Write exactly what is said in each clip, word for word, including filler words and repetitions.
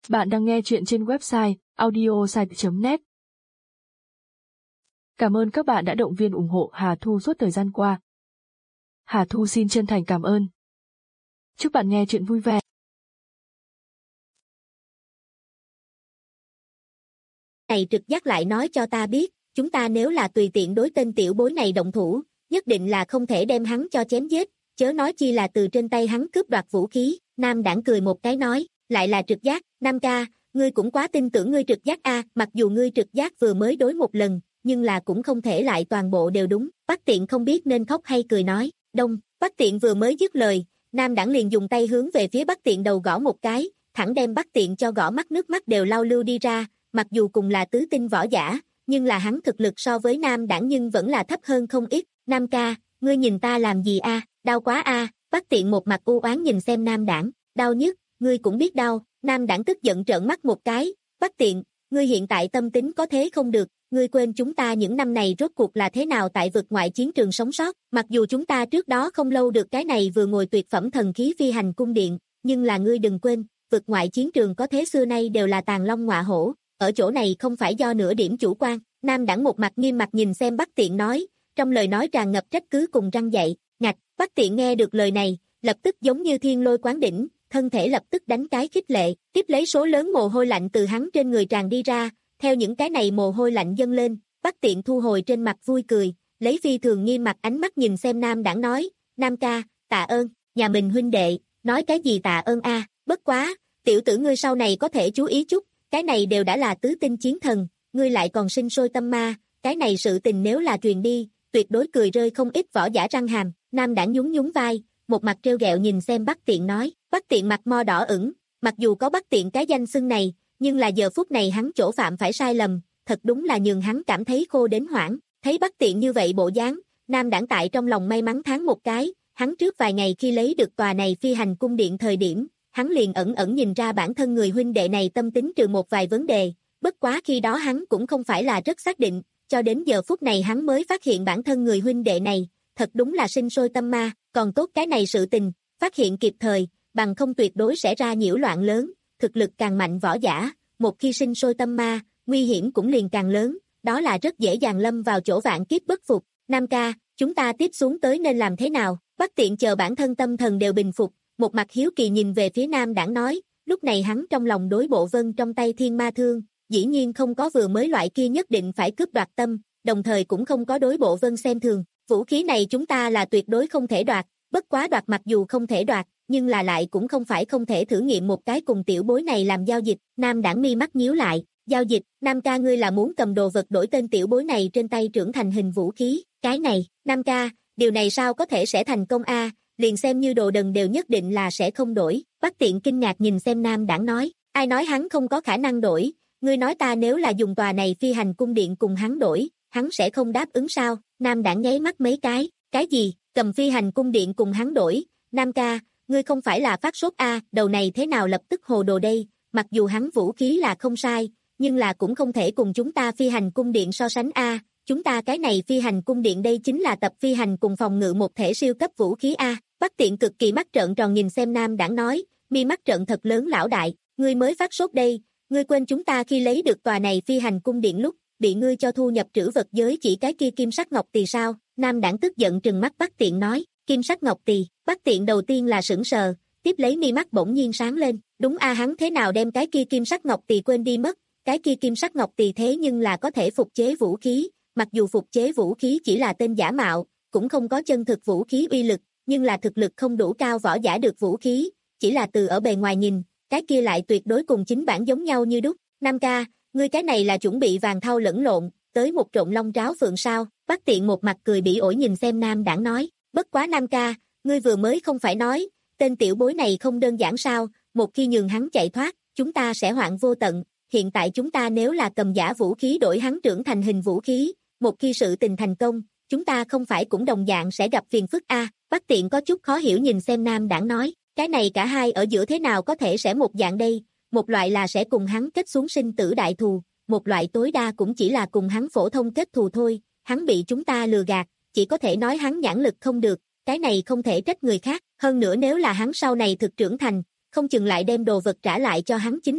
Bạn đang nghe chuyện trên website audiosite chấm net. Cảm ơn các bạn đã động viên ủng hộ Hà Thu suốt thời gian qua. Hà Thu xin chân thành cảm ơn. Chúc bạn nghe chuyện vui vẻ. Này trực giác lại nói cho ta biết, chúng ta nếu là tùy tiện đối tên tiểu bối này động thủ, nhất định là không thể đem hắn cho chém giết, chớ nói chi là từ trên tay hắn cướp đoạt vũ khí. Nam Đãng cười một cái nói, lại là trực giác. Nam ca, ngươi cũng quá tin tưởng ngươi trực giác a, mặc dù ngươi trực giác vừa mới đối một lần, nhưng là cũng không thể lại toàn bộ đều đúng. Bắc Tiện không biết nên khóc hay cười nói, đông. Bắc Tiện vừa mới dứt lời, Nam Đãng liền dùng tay hướng về phía Bắc Tiện đầu gõ một cái, thẳng đem Bắc Tiện cho gõ mắt nước mắt đều lau lưu đi ra. Mặc dù cùng là tứ tinh võ giả, nhưng là hắn thực lực so với Nam Đãng nhưng vẫn là thấp hơn không ít. Nam ca, ngươi nhìn ta làm gì a? Đau quá a. Bắc Tiện một mặt u oán nhìn xem Nam Đãng, đau nhất, ngươi cũng biết đau. Nam Đãng tức giận trợn mắt một cái, Bắc Tiện, ngươi hiện tại tâm tính có thế không được, ngươi quên chúng ta những năm này rốt cuộc là thế nào tại vực ngoại chiến trường sống sót, mặc dù chúng ta trước đó không lâu được cái này vừa ngồi tuyệt phẩm thần khí phi hành cung điện, nhưng là ngươi đừng quên, vực ngoại chiến trường có thế xưa nay đều là tàn long ngọa hổ, ở chỗ này không phải do nửa điểm chủ quan. Nam Đãng một mặt nghiêm mặt nhìn xem Bắc Tiện nói, trong lời nói tràn ngập trách cứ cùng răn dạy. Ngạch. Bắc Tiện nghe được lời này, lập tức giống như thiên lôi quán đỉnh, thân thể lập tức đánh cái khích lệ, tiếp lấy số lớn mồ hôi lạnh từ hắn trên người tràn đi ra, theo những cái này mồ hôi lạnh dâng lên, Bắc Tiện thu hồi trên mặt vui cười, lấy phi thường nghiêm mặt ánh mắt nhìn xem Nam Đãng nói, Nam ca, tạ ơn, nhà mình huynh đệ, nói cái gì tạ ơn a, bất quá, tiểu tử ngươi sau này có thể chú ý chút, cái này đều đã là tứ tinh chiến thần, ngươi lại còn sinh sôi tâm ma, cái này sự tình nếu là truyền đi, tuyệt đối cười rơi không ít võ giả răng hàm. Nam Đãng nhún nhún vai, một mặt trêu ghẹo nhìn xem Bắc Tiện nói, Bắc Tiện mặt mo đỏ ửng, mặc dù có Bắc Tiện cái danh xưng này, nhưng là giờ phút này hắn chỗ phạm phải sai lầm, thật đúng là nhường hắn cảm thấy khô đến hoảng. Thấy Bắc Tiện như vậy bộ dáng, Nam Đãng tại trong lòng may mắn thán một cái, hắn trước vài ngày khi lấy được tòa này phi hành cung điện thời điểm, hắn liền ẩn ẩn nhìn ra bản thân người huynh đệ này tâm tính trừ một vài vấn đề, bất quá khi đó hắn cũng không phải là rất xác định, cho đến giờ phút này hắn mới phát hiện bản thân người huynh đệ này, thật đúng là sinh sôi tâm ma, còn tốt cái này sự tình, phát hiện kịp thời, bằng không tuyệt đối sẽ ra nhiễu loạn lớn, thực lực càng mạnh võ giả, một khi sinh sôi tâm ma, nguy hiểm cũng liền càng lớn, đó là rất dễ dàng lâm vào chỗ vạn kiếp bất phục. Nam ca, chúng ta tiếp xuống tới nên làm thế nào? Bắc Tiện chờ bản thân tâm thần đều bình phục, một mặt hiếu kỳ nhìn về phía Nam Đãng nói, lúc này hắn trong lòng đối Bộ Vân trong tay thiên ma thương, dĩ nhiên không có vừa mới loại kia nhất định phải cướp đoạt tâm, đồng thời cũng không có đối Bộ Vân xem thường, vũ khí này chúng ta là tuyệt đối không thể đoạt, bất quá đoạt mặc dù không thể đoạt, nhưng là lại cũng không phải không thể thử nghiệm một cái cùng tiểu bối này làm giao dịch. Nam Đãng mi mắt nhíu lại, giao dịch, Nam ca ngươi là muốn cầm đồ vật đổi tên tiểu bối này trên tay trưởng thành hình vũ khí, cái này, Nam ca, điều này sao có thể sẽ thành công a, liền xem như đồ đần đều nhất định là sẽ không đổi. Bắc Tiện kinh ngạc nhìn xem Nam Đãng nói, ai nói hắn không có khả năng đổi, ngươi nói ta nếu là dùng tòa này phi hành cung điện cùng hắn đổi, hắn sẽ không đáp ứng sao? Nam Đãng nháy mắt mấy cái, cái gì, cầm phi hành cung điện cùng hắn đổi, Nam ca, ngươi không phải là phát sốt a, đầu này thế nào lập tức hồ đồ đây, mặc dù hắn vũ khí là không sai, nhưng là cũng không thể cùng chúng ta phi hành cung điện so sánh a, chúng ta cái này phi hành cung điện đây chính là tập phi hành cùng phòng ngự một thể siêu cấp vũ khí a. Bắc Tiện cực kỳ mắt trợn tròn nhìn xem Nam Đãng nói, mi mắt trợn thật lớn lão đại, ngươi mới phát sốt đây, ngươi quên chúng ta khi lấy được tòa này phi hành cung điện lúc, bị ngươi cho thu nhập trữ vật giới chỉ cái kia kim sắc ngọc tỳ sao? Nam Đãng tức giận trừng mắt Bắc Tiện nói, kim sắc ngọc tỳ. Bắc Tiện đầu tiên là sững sờ, tiếp lấy mi mắt bỗng nhiên sáng lên, đúng a, hắn thế nào đem cái kia kim sắc ngọc tỳ quên đi mất, cái kia kim sắc ngọc tỳ thế nhưng là có thể phục chế vũ khí, mặc dù phục chế vũ khí chỉ là tên giả mạo, cũng không có chân thực vũ khí uy lực, nhưng là thực lực không đủ cao võ giả được vũ khí, chỉ là từ ở bề ngoài nhìn, cái kia lại tuyệt đối cùng chính bản giống nhau như đúc. Nam ca, ngươi cái này là chuẩn bị vàng thau lẫn lộn, tới một trộn long tráo phượng sao? Bắc Tiện một mặt cười bỉ ổi nhìn xem Nam Đãng nói, bất quá Nam ca, ngươi vừa mới không phải nói, tên tiểu bối này không đơn giản sao, một khi nhường hắn chạy thoát, chúng ta sẽ hoạn vô tận, hiện tại chúng ta nếu là cầm giả vũ khí đổi hắn trưởng thành hình vũ khí, một khi sự tình thành công, chúng ta không phải cũng đồng dạng sẽ gặp phiền phức a. À, Bắc Tiện có chút khó hiểu nhìn xem Nam Đãng nói, cái này cả hai ở giữa thế nào có thể sẽ một dạng đây, một loại là sẽ cùng hắn kết xuống sinh tử đại thù, một loại tối đa cũng chỉ là cùng hắn phổ thông kết thù thôi, hắn bị chúng ta lừa gạt, chỉ có thể nói hắn nhãn lực không được, cái này không thể trách người khác, hơn nữa nếu là hắn sau này thực trưởng thành, không chừng lại đem đồ vật trả lại cho hắn chính là,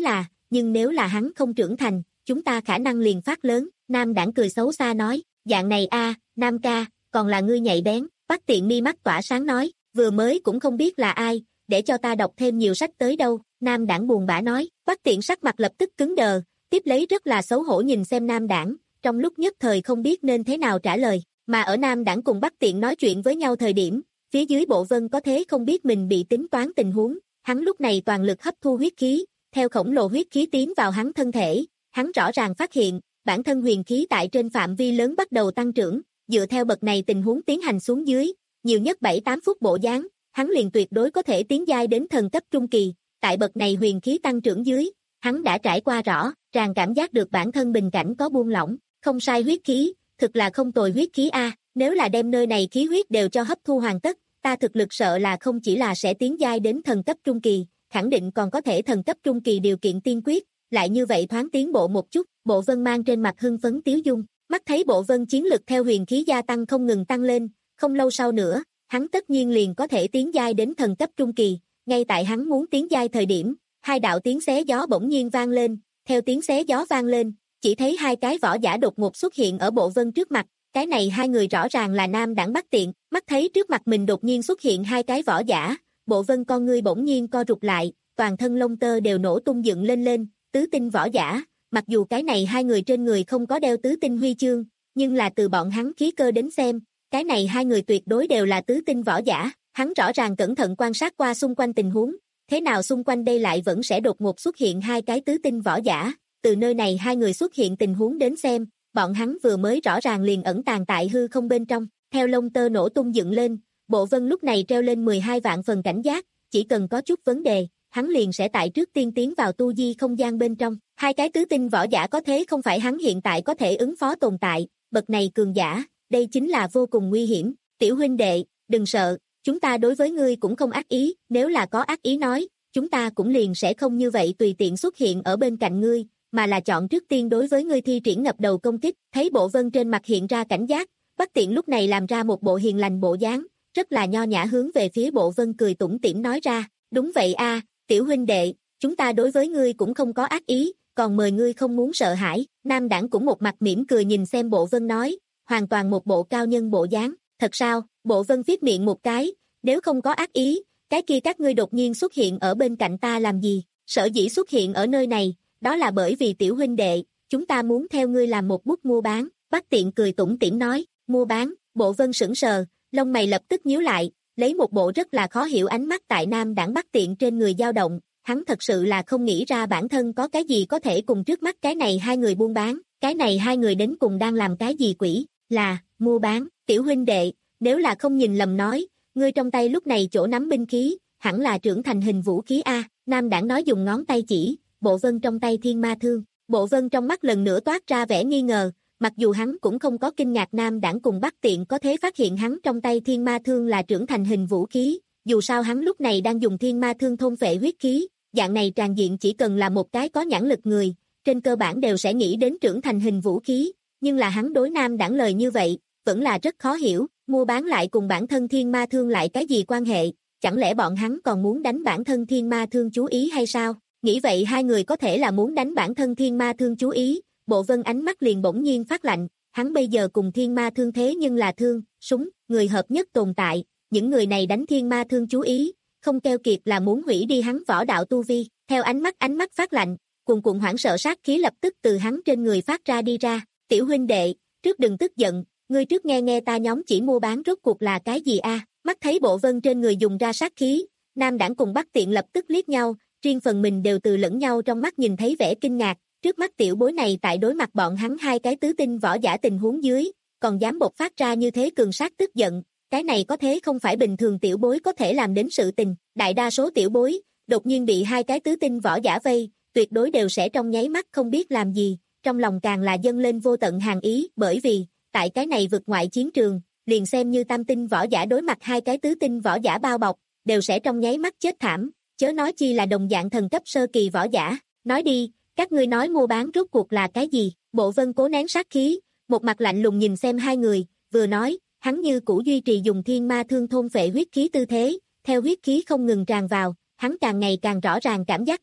nhưng nếu là hắn không trưởng thành, chúng ta khả năng liền phát lớn. Nam Đảng cười xấu xa nói, dạng này a, Nam ca, còn là ngươi nhạy bén. Bắc Tiện mi mắt tỏa sáng nói, vừa mới cũng không biết là ai, để cho ta đọc thêm nhiều sách tới đâu. Nam Đảng buồn bã nói. Bắc Tiện sắc mặt lập tức cứng đờ, tiếp lấy rất là xấu hổ nhìn xem Nam Đảng, trong lúc nhất thời không biết nên thế nào trả lời. Mà ở Nam Đảng cùng Bắc Tiện nói chuyện với nhau thời điểm, phía dưới Bộ Vân có thế không biết mình bị tính toán tình huống, hắn lúc này toàn lực hấp thu huyết khí, theo khổng lồ huyết khí tiến vào hắn thân thể, hắn rõ ràng phát hiện, bản thân huyền khí tại trên phạm vi lớn bắt đầu tăng trưởng, dựa theo bậc này tình huống tiến hành xuống dưới, nhiều nhất bảy tám phút bộ dáng, hắn liền tuyệt đối có thể tiến giai đến thần cấp trung kỳ, tại bậc này huyền khí tăng trưởng dưới, hắn đã trải qua rõ, ràng cảm giác được bản thân bình cảnh có buông lỏng, không sai huyết khí, thực là không tồi huyết khí a, nếu là đem nơi này khí huyết đều cho hấp thu hoàn tất, ta thực lực sợ là không chỉ là sẽ tiến giai đến thần cấp trung kỳ, khẳng định còn có thể thần cấp trung kỳ điều kiện tiên quyết, lại như vậy thoáng tiến bộ một chút. Bộ Vân mang trên mặt hưng phấn tiếu dung, mắt thấy Bộ Vân chiến lực theo huyền khí gia tăng không ngừng tăng lên, không lâu sau nữa, hắn tất nhiên liền có thể tiến giai đến thần cấp trung kỳ, ngay tại hắn muốn tiến giai thời điểm, hai đạo tiếng xé gió bỗng nhiên vang lên, theo tiếng xé gió vang lên, chỉ thấy hai cái võ giả đột ngột xuất hiện ở Bộ Vân trước mặt, cái này hai người rõ ràng là Nam Đảng Bắc Tiện, mắt thấy trước mặt mình đột nhiên xuất hiện hai cái võ giả, Bộ Vân con ngươi bỗng nhiên co rụt lại, toàn thân lông tơ đều nổ tung dựng lên lên, tứ tinh võ giả, mặc dù cái này hai người trên người không có đeo tứ tinh huy chương, nhưng là từ bọn hắn khí cơ đến xem, cái này hai người tuyệt đối đều là tứ tinh võ giả, hắn rõ ràng cẩn thận quan sát qua xung quanh tình huống, thế nào xung quanh đây lại vẫn sẽ đột ngột xuất hiện hai cái tứ tinh võ giả, từ nơi này hai người xuất hiện tình huống đến xem, bọn hắn vừa mới rõ ràng liền ẩn tàng tại hư không bên trong, theo lông tơ nổ tung dựng lên, Bộ Vân lúc này treo lên mười hai vạn phần cảnh giác, chỉ cần có chút vấn đề, hắn liền sẽ tại trước tiên tiến vào tu di không gian bên trong, hai cái tứ tinh võ giả có thế không phải hắn hiện tại có thể ứng phó tồn tại, bậc này cường giả, đây chính là vô cùng nguy hiểm, tiểu huynh đệ, đừng sợ, chúng ta đối với ngươi cũng không ác ý, nếu là có ác ý nói, chúng ta cũng liền sẽ không như vậy tùy tiện xuất hiện ở bên cạnh ngươi, mà là chọn trước tiên đối với ngươi thi triển ngập đầu công kích, thấy Bộ Vân trên mặt hiện ra cảnh giác, Bắc Tiện lúc này làm ra một bộ hiền lành bộ dáng, rất là nho nhã hướng về phía Bộ Vân cười tủm tỉm nói ra, đúng vậy a, tiểu huynh đệ, chúng ta đối với ngươi cũng không có ác ý, còn mời ngươi không muốn sợ hãi. Nam Đảng cũng một mặt mỉm cười nhìn xem Bộ Vân nói, hoàn toàn một bộ cao nhân bộ dáng, thật sao? Bộ Vân viết miệng một cái, nếu không có ác ý, cái kia các ngươi đột nhiên xuất hiện ở bên cạnh ta làm gì? Sở dĩ xuất hiện ở nơi này, đó là bởi vì tiểu huynh đệ, chúng ta muốn theo ngươi làm một bút mua bán. Bắc Tiện cười tủm tỉm nói, mua bán. Bộ Vân sững sờ, lông mày lập tức nhíu lại, lấy một bộ rất là khó hiểu ánh mắt tại Nam Đảng Bắc Tiện trên người dao động, hắn thật sự là không nghĩ ra bản thân có cái gì có thể cùng trước mắt cái này hai người buôn bán, cái này hai người đến cùng đang làm cái gì quỷ, là, mua bán, tiểu huynh đệ, nếu là không nhìn lầm nói, ngươi trong tay lúc này chỗ nắm binh khí, hẳn là trưởng thành hình vũ khí A. Nam Đảng nói dùng ngón tay chỉ, Bộ Vân trong tay thiên ma thương, Bộ Vân trong mắt lần nữa toát ra vẻ nghi ngờ, mặc dù hắn cũng không có kinh ngạc Nam Đảng cùng Bắc Tiện có thế phát hiện hắn trong tay thiên ma thương là trưởng thành hình vũ khí, dù sao hắn lúc này đang dùng thiên ma thương thôn phệ huyết khí, dạng này tràn diện chỉ cần là một cái có nhãn lực người, trên cơ bản đều sẽ nghĩ đến trưởng thành hình vũ khí, nhưng là hắn đối Nam Đảng lời như vậy, vẫn là rất khó hiểu, mua bán lại cùng bản thân thiên ma thương lại cái gì quan hệ, chẳng lẽ bọn hắn còn muốn đánh bản thân thiên ma thương chú ý hay sao? Nghĩ vậy hai người có thể là muốn đánh bản thân thiên ma thương chú ý, Bộ Vân ánh mắt liền bỗng nhiên phát lạnh, hắn bây giờ cùng thiên ma thương thế nhưng là thương, súng, người hợp nhất tồn tại, những người này đánh thiên ma thương chú ý, không keo kiệt là muốn hủy đi hắn võ đạo tu vi, theo ánh mắt ánh mắt phát lạnh, cuồn cuộn hoảng sợ sát khí lập tức từ hắn trên người phát ra đi ra, tiểu huynh đệ, trước đừng tức giận, ngươi trước nghe nghe ta nhóm chỉ mua bán rốt cuộc là cái gì a? Mắt thấy Bộ Vân trên người dùng ra sát khí, Nam Đảng cùng Bắc Tiện lập tức liếc nhau, riêng phần mình đều từ lẫn nhau trong mắt nhìn thấy vẻ kinh ngạc, trước mắt tiểu bối này tại đối mặt bọn hắn hai cái tứ tinh võ giả tình huống dưới, còn dám bộc phát ra như thế cường sát tức giận, cái này có thế không phải bình thường tiểu bối có thể làm đến sự tình, đại đa số tiểu bối, đột nhiên bị hai cái tứ tinh võ giả vây, tuyệt đối đều sẽ trong nháy mắt không biết làm gì, trong lòng càng là dâng lên vô tận hàn ý, bởi vì, tại cái này vực ngoại chiến trường, liền xem như tam tinh võ giả đối mặt hai cái tứ tinh võ giả bao bọc, đều sẽ trong nháy mắt chết thảm, chớ nói chi là đồng dạng thần cấp sơ kỳ võ giả, nói đi, các ngươi nói mua bán rốt cuộc là cái gì? Bộ Vân cố nén sát khí, một mặt lạnh lùng nhìn xem hai người, vừa nói, hắn như cũ duy trì dùng thiên ma thương thôn phệ huyết khí tư thế, theo huyết khí không ngừng tràn vào, hắn càng ngày càng rõ ràng cảm giác được,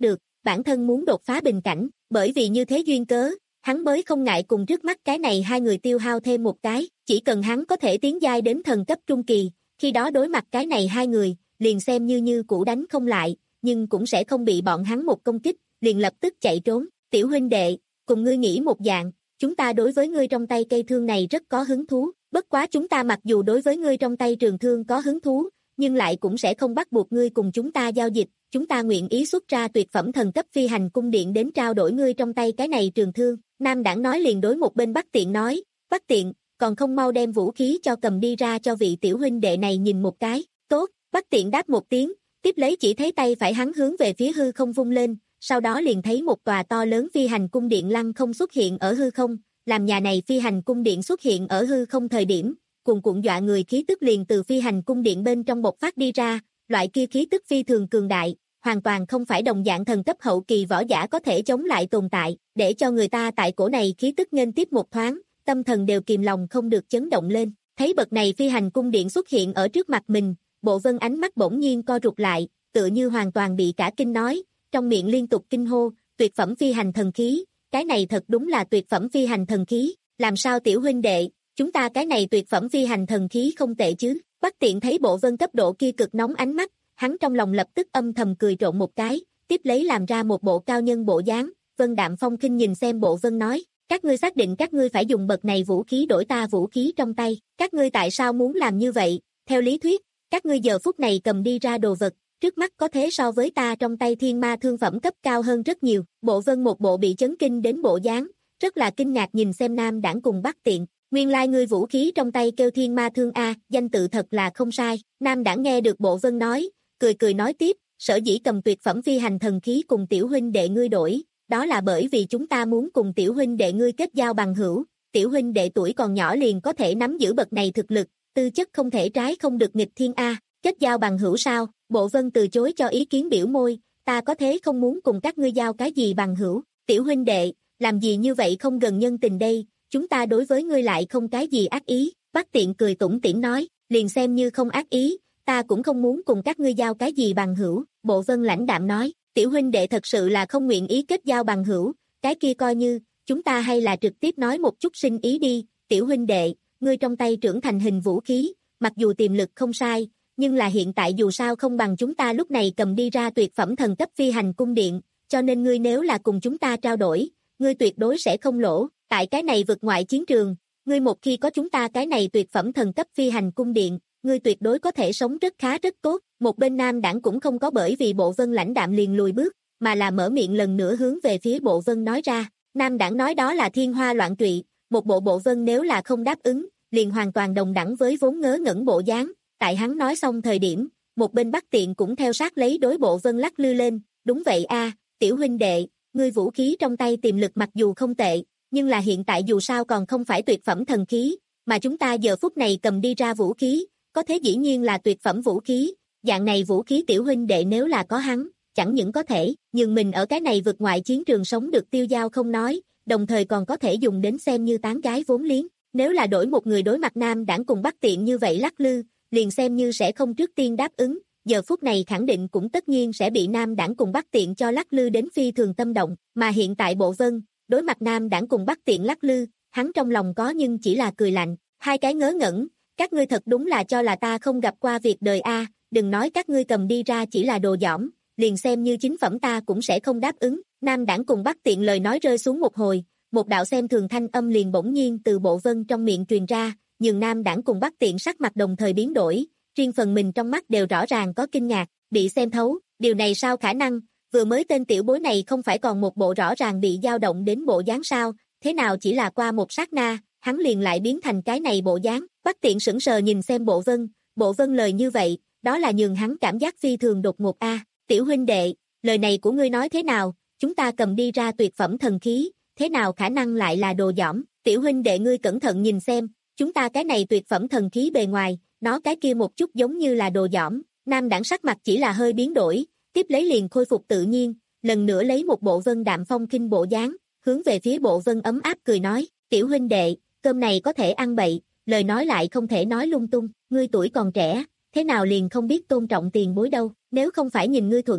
bản thân muốn đột phá bình cảnh, bởi vì như thế duyên cớ, hắn mới không ngại cùng trước mắt cái này hai người tiêu hao thêm một cái, chỉ cần hắn có thể tiến giai đến thần cấp trung kỳ, khi đó đối mặt cái này hai người, liền xem như như cũ đánh không lại, nhưng cũng sẽ không bị bọn hắn một công kích, liền lập tức chạy trốn. Tiểu huynh đệ, cùng ngươi nghĩ một dạng, chúng ta đối với ngươi trong tay cây thương này rất có hứng thú, bất quá chúng ta mặc dù đối với ngươi trong tay trường thương có hứng thú, nhưng lại cũng sẽ không bắt buộc ngươi cùng chúng ta giao dịch, chúng ta nguyện ý xuất ra tuyệt phẩm thần cấp phi hành cung điện đến trao đổi ngươi trong tay cái này trường thương. Nam Đảng nói liền đối một bên Bắc Tiện nói, Bắc Tiện, còn không mau đem vũ khí cho cầm đi ra cho vị tiểu huynh đệ này nhìn một cái. Tốt, Bắc Tiện đáp một tiếng, tiếp lấy chỉ thấy tay phải hắn hướng về phía hư không vung lên, sau đó liền thấy một tòa to lớn phi hành cung điện lăng không xuất hiện ở hư không, làm nhà này phi hành cung điện xuất hiện ở hư không thời điểm, cuồn cuộn dọa người khí tức liền từ phi hành cung điện bên trong bộc phát đi ra, loại kia khí tức phi thường cường đại, hoàn toàn không phải đồng dạng thần cấp hậu kỳ võ giả có thể chống lại tồn tại, để cho người ta tại cổ này khí tức nghênh tiếp một thoáng, tâm thần đều kìm lòng không được chấn động lên. Thấy bậc này phi hành cung điện xuất hiện ở trước mặt mình, Bộ Vân ánh mắt bỗng nhiên co rụt lại, tựa như hoàn toàn bị cả kinh nói, trong miệng liên tục kinh hô, tuyệt phẩm phi hành thần khí, cái này thật đúng là tuyệt phẩm phi hành thần khí, làm sao tiểu huynh đệ, chúng ta cái này tuyệt phẩm phi hành thần khí không tệ chứ. Bắc Tiện thấy Bộ Vân cấp độ kia cực nóng ánh mắt, hắn trong lòng lập tức âm thầm cười trộn một cái, tiếp lấy làm ra một bộ cao nhân bộ dáng. Vân Đạm Phong khinh nhìn xem Bộ Vân nói, các ngươi xác định các ngươi phải dùng bậc này vũ khí đổi ta vũ khí trong tay, các ngươi tại sao muốn làm như vậy? Theo lý thuyết, các ngươi giờ phút này cầm đi ra đồ vật, trước mắt có thế so với ta trong tay thiên ma thương phẩm cấp cao hơn rất nhiều. Bộ Vân một bộ bị chấn kinh đến bộ dáng, rất là kinh ngạc nhìn xem Nam Đảng cùng Bắc Tiện. Nguyên lai ngươi vũ khí trong tay kêu thiên ma thương a, danh tự thật là không sai. Nam Đảng nghe được Bộ Vân nói, cười cười nói tiếp, sở dĩ cầm tuyệt phẩm phi hành thần khí cùng tiểu huynh đệ ngươi đổi, đó là bởi vì chúng ta muốn cùng tiểu huynh đệ ngươi kết giao bằng hữu, tiểu huynh đệ tuổi còn nhỏ liền có thể nắm giữ bậc này thực lực, tư chất không thể trái không được nghịch thiên a. Kết giao bằng hữu sao? Bộ Vân từ chối cho ý kiến biểu môi, ta có thế không muốn cùng các ngươi giao cái gì bằng hữu, tiểu huynh đệ, làm gì như vậy không gần nhân tình đây, chúng ta đối với ngươi lại không cái gì ác ý. Bắc Tiện cười tủm tỉm nói, liền xem như không ác ý, ta cũng không muốn cùng các ngươi giao cái gì bằng hữu. Bộ Vân lãnh đạm nói, tiểu huynh đệ thật sự là không nguyện ý kết giao bằng hữu, cái kia coi như, chúng ta hay là trực tiếp nói một chút sinh ý đi. Tiểu huynh đệ, ngươi trong tay trưởng thành hình vũ khí, mặc dù tiềm lực không sai, nhưng là hiện tại dù sao không bằng chúng ta lúc này cầm đi ra tuyệt phẩm thần cấp phi hành cung điện, cho nên ngươi nếu là cùng chúng ta trao đổi, ngươi tuyệt đối sẽ không lỗ. Tại cái này vực ngoại chiến trường, ngươi một khi có chúng ta cái này tuyệt phẩm thần cấp phi hành cung điện, ngươi tuyệt đối có thể sống rất khá rất tốt. Một bên Nam Đảng cũng không có bởi vì Bộ Vân lãnh đạm liền lùi bước, mà là mở miệng lần nữa hướng về phía Bộ Vân nói ra. Nam Đảng nói đó là thiên hoa loạn trụy, một bộ Bộ Vân nếu là không đáp ứng, liền hoàn toàn đồng đẳng với vốn ngớ ngẩn bộ dáng. Tại hắn nói xong thời điểm, một bên Bắc Tiện cũng theo sát lấy đối Bộ Vân lắc lư lên, đúng vậy a, tiểu huynh đệ, ngươi vũ khí trong tay tiềm lực mặc dù không tệ, nhưng là hiện tại dù sao còn không phải tuyệt phẩm thần khí, mà chúng ta giờ phút này cầm đi ra vũ khí, có thế dĩ nhiên là tuyệt phẩm vũ khí, dạng này vũ khí tiểu huynh đệ nếu là có hắn, chẳng những có thể, nhưng mình ở cái này vượt ngoại chiến trường sống được tiêu dao không nói, đồng thời còn có thể dùng đến xem như tán gái vốn liếng, nếu là đổi một người đối mặt Nam Đảng cùng Bắc Tiện như vậy lắc lư, liền xem như sẽ không trước tiên đáp ứng, giờ phút này khẳng định cũng tất nhiên sẽ bị Nam Đảng cùng Bắc Tiện cho lắc lư đến phi thường tâm động, mà hiện tại Bộ Vân, đối mặt Nam Đảng cùng Bắc Tiện lắc lư, hắn trong lòng có nhưng chỉ là cười lạnh, hai cái ngớ ngẩn, các ngươi thật đúng là cho là ta không gặp qua việc đời a, đừng nói các ngươi cầm đi ra chỉ là đồ dỏm, liền xem như chính phẩm ta cũng sẽ không đáp ứng. Nam Đảng cùng Bắc Tiện lời nói rơi xuống một hồi, một đạo xem thường thanh âm liền bỗng nhiên từ Bộ Vân trong miệng truyền ra, nhưng Nam Đảng cùng Bắc Tiện sắc mặt đồng thời biến đổi, riêng phần mình trong mắt đều rõ ràng có kinh ngạc, bị xem thấu, điều này sao khả năng, vừa mới tên tiểu bối này không phải còn một bộ rõ ràng bị dao động đến bộ dáng sao, thế nào chỉ là qua một sát na, hắn liền lại biến thành cái này bộ dáng. Bắc Tiện sững sờ nhìn xem Bộ Vân, Bộ Vân lời như vậy, đó là nhường hắn cảm giác phi thường đột ngột a. Tiểu huynh đệ, lời này của ngươi nói thế nào, chúng ta cầm đi ra tuyệt phẩm thần khí, thế nào khả năng lại là đồ dỏm, tiểu huynh đệ ngươi cẩn thận nhìn xem, chúng ta cái này tuyệt phẩm thần khí bề ngoài, nó cái kia một chút giống như là đồ dỏm. Nam Đảng sắc mặt chỉ là hơi biến đổi, tiếp lấy liền khôi phục tự nhiên, lần nữa lấy một bộ Vân Đạm Phong khinh bộ dáng, hướng về phía Bộ Vân ấm áp cười nói, tiểu huynh đệ, cơm này có thể ăn bậy, lời nói lại không thể nói lung tung, ngươi tuổi còn trẻ, thế nào liền không biết tôn trọng tiền bối đâu, nếu không phải nhìn ngươi thuận mắt,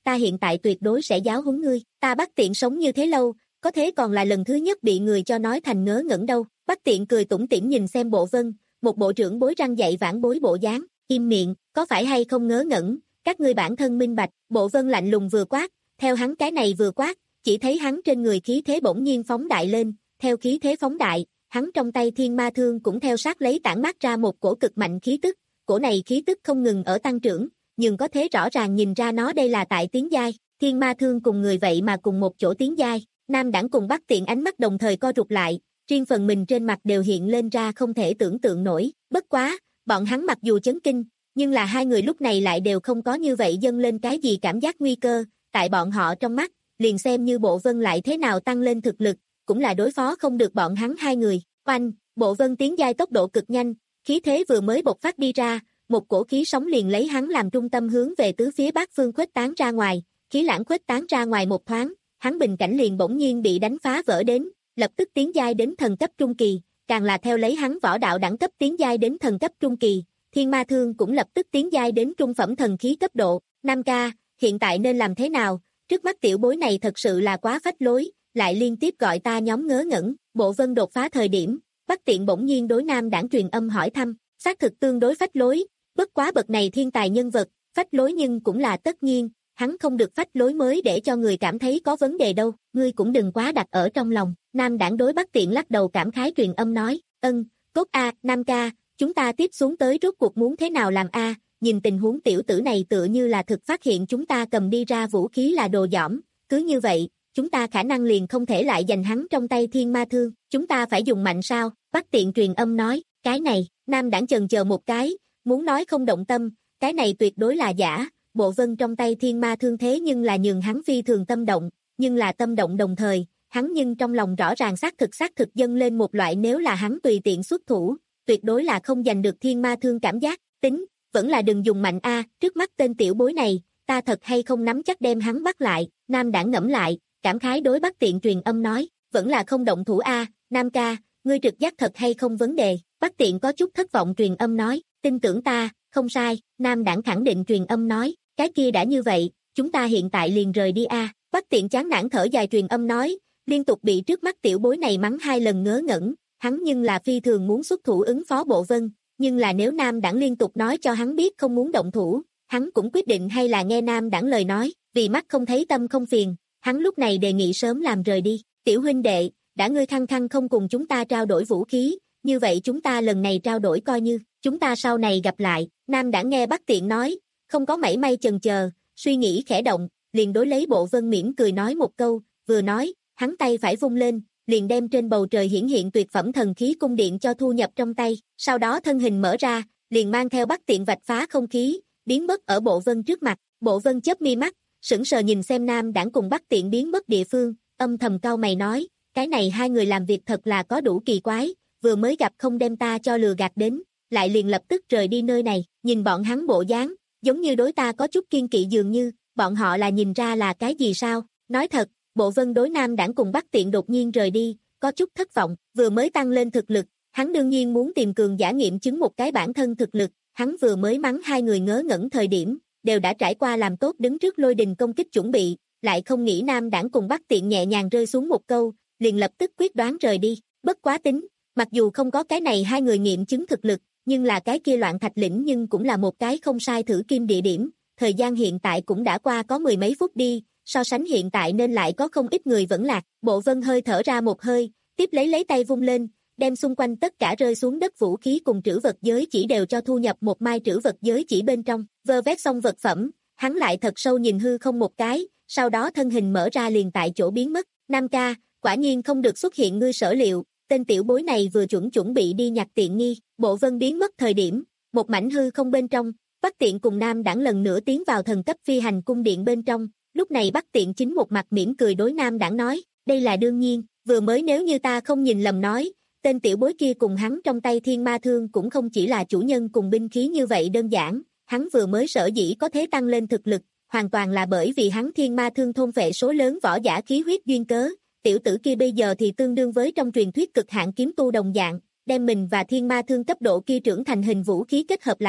ta hiện tại tuyệt đối sẽ giáo huấn ngươi, ta Bắc Tiện sống như thế lâu, có thế còn là lần thứ nhất bị người cho nói thành ngớ ngẩn đâu. Bắc Tiện cười tủm tỉm nhìn xem Bộ Vân, một bộ trưởng bối răng dạy vãn bối bộ dáng, im miệng, có phải hay không ngớ ngẩn, các ngươi bản thân minh bạch. Bộ Vân lạnh lùng vừa quát, theo hắn cái này vừa quát, chỉ thấy hắn trên người khí thế bỗng nhiên phóng đại lên, theo khí thế phóng đại, hắn trong tay thiên ma thương cũng theo sát lấy tản mát ra một cổ cực mạnh khí tức, cổ này khí tức không ngừng ở tăng trưởng, nhưng có thế rõ ràng nhìn ra nó đây là tại tiến giai, thiên ma thương cùng người vậy mà cùng một chỗ tiến giai. Nam Đẳng cùng Bắc Tiện ánh mắt đồng thời co rụt lại, riêng phần mình trên mặt đều hiện lên ra không thể tưởng tượng nổi, bất quá, bọn hắn mặc dù chấn kinh, nhưng là hai người lúc này lại đều không có như vậy dâng lên cái gì cảm giác nguy cơ, tại bọn họ trong mắt, liền xem như Bộ Vân lại thế nào tăng lên thực lực, cũng là đối phó không được bọn hắn hai người. Oanh, Bộ Vân tiến giai tốc độ cực nhanh, khí thế vừa mới bộc phát đi ra, một cổ khí sóng liền lấy hắn làm trung tâm hướng về tứ phía bát phương khuếch tán ra ngoài, khí lãng khuếch tán ra ngoài một thoáng, hắn bình cảnh liền bỗng nhiên bị đánh phá vỡ đến, lập tức tiến giai đến thần cấp trung kỳ, càng là theo lấy hắn võ đạo đẳng cấp tiến giai đến thần cấp trung kỳ, thiên ma thương cũng lập tức tiến giai đến trung phẩm thần khí cấp độ. Nam ca, hiện tại nên làm thế nào? Trước mắt tiểu bối này thật sự là quá phách lối, lại liên tiếp gọi ta nhóm ngớ ngẩn. Bộ Vân đột phá thời điểm, Bắc Tiện bỗng nhiên đối Nam Đảng truyền âm hỏi thăm, xác thực tương đối phách lối, bất quá bậc này thiên tài nhân vật, phách lối nhưng cũng là tất nhiên, hắn không được phách lối mới để cho người cảm thấy có vấn đề đâu, ngươi cũng đừng quá đặt ở trong lòng. Nam Đảng đối Bắc Tiện lắc đầu cảm khái truyền âm nói, ân, tốt a, Nam ca, chúng ta tiếp xuống tới rốt cuộc muốn thế nào làm a? Nhìn tình huống tiểu tử này tựa như là thực phát hiện chúng ta cầm đi ra vũ khí là đồ dỏm, cứ như vậy, chúng ta khả năng liền không thể lại giành hắn trong tay thiên ma thương, chúng ta phải dùng mạnh sao? Bắc Tiện truyền âm nói, cái này, Nam Đảng chần chờ một cái, muốn nói không động tâm, cái này tuyệt đối là giả. Bộ Vân trong tay thiên ma thương thế nhưng là nhường hắn phi thường tâm động, nhưng là tâm động đồng thời, hắn nhưng trong lòng rõ ràng xác thực xác thực dâng lên một loại nếu là hắn tùy tiện xuất thủ, tuyệt đối là không giành được thiên ma thương cảm giác, tính, vẫn là đừng dùng mạnh a, trước mắt tên tiểu bối này, ta thật hay không nắm chắc đem hắn bắt lại. Nam Đảng ngẫm lại, cảm khái đối Bắc Tiện truyền âm nói, vẫn là không động thủ a, Nam ca, ngươi trực giác thật hay không vấn đề. Bắc Tiện có chút thất vọng truyền âm nói, tin tưởng ta, không sai. Nam Đảng khẳng định truyền âm nói, cái kia đã như vậy, chúng ta hiện tại liền rời đi a. Bắc Tiện chán nản thở dài truyền âm nói, liên tục bị trước mắt tiểu bối này mắng hai lần ngớ ngẩn, hắn nhưng là phi thường muốn xuất thủ ứng phó Bộ Vân, nhưng là nếu Nam Đảng liên tục nói cho hắn biết không muốn động thủ, hắn cũng quyết định hay là nghe Nam Đảng lời nói, vì mắt không thấy tâm không phiền, hắn lúc này đề nghị sớm làm rời đi. Tiểu huynh đệ, đã ngươi khăng khăng không cùng chúng ta trao đổi vũ khí, như vậy chúng ta lần này trao đổi coi như, chúng ta sau này gặp lại. Nam Đảng nghe Bắc Tiện nói, không có mảy may chần chờ, suy nghĩ khẽ động, liền đối lấy Bộ Vân mỉm cười nói một câu, vừa nói, hắn tay phải vung lên, liền đem trên bầu trời hiển hiện tuyệt phẩm thần khí cung điện cho thu nhập trong tay, sau đó thân hình mở ra, liền mang theo Bắc Tiện vạch phá không khí, biến mất ở Bộ Vân trước mặt. Bộ Vân chớp mi mắt, sững sờ nhìn xem Nam Đảng cùng Bắc Tiện biến mất địa phương, âm thầm cau mày nói, cái này hai người làm việc thật là có đủ kỳ quái, vừa mới gặp không đem ta cho lừa gạt đến, lại liền lập tức rời đi nơi này, nhìn bọn hắn bộ dáng, giống như đối ta có chút kiên kỵ dường như, bọn họ là nhìn ra là cái gì sao? Nói thật, Bộ Vân đối Nam Đảng cùng Bắc Tiện đột nhiên rời đi, có chút thất vọng, vừa mới tăng lên thực lực, hắn đương nhiên muốn tìm cường giả nghiệm chứng một cái bản thân thực lực, hắn vừa mới mắng hai người ngớ ngẩn thời điểm, đều đã trải qua làm tốt đứng trước lôi đình công kích chuẩn bị, lại không nghĩ Nam Đảng cùng Bắc Tiện nhẹ nhàng rơi xuống một câu, liền lập tức quyết đoán rời đi, bất quá tính, mặc dù không có cái này hai người nghiệm chứng thực lực, nhưng là cái kia loạn thạch lĩnh nhưng cũng là một cái không sai thử kim địa điểm, thời gian hiện tại cũng đã qua có mười mấy phút đi, so sánh hiện tại nên lại có không ít người vẫn lạc. Bộ Vân hơi thở ra một hơi, tiếp lấy lấy tay vung lên, đem xung quanh tất cả rơi xuống đất vũ khí cùng trữ vật giới chỉ đều cho thu nhập một mai trữ vật giới chỉ bên trong, vơ vét xong vật phẩm, hắn lại thật sâu nhìn hư không một cái, sau đó thân hình mở ra liền tại chỗ biến mất. Nam ca, quả nhiên không được xuất hiện ngươi sở liệu, tên tiểu bối này vừa chuẩn chuẩn bị đi nhặt tiện nghi. Bộ Vân biến mất thời điểm, một mảnh hư không bên trong, Bắc Tiện cùng Nam Đảng lần nữa tiến vào thần cấp phi hành cung điện bên trong, lúc này Bắc Tiện chính một mặt mỉm cười đối Nam Đảng nói, đây là đương nhiên, vừa mới nếu như ta không nhìn lầm nói, tên tiểu bối kia cùng hắn trong tay thiên ma thương cũng không chỉ là chủ nhân cùng binh khí như vậy đơn giản, hắn vừa mới sở dĩ có thể tăng lên thực lực, hoàn toàn là bởi vì hắn thiên ma thương thôn phệ số lớn võ giả khí huyết duyên cớ, tiểu tử kia bây giờ thì tương đương với trong truyền thuyết cực hạn kiếm tu đồng dạng, đem mình và thiên ma thương cấp độ kia trưởng thành hình vũ khí kết hợp lại,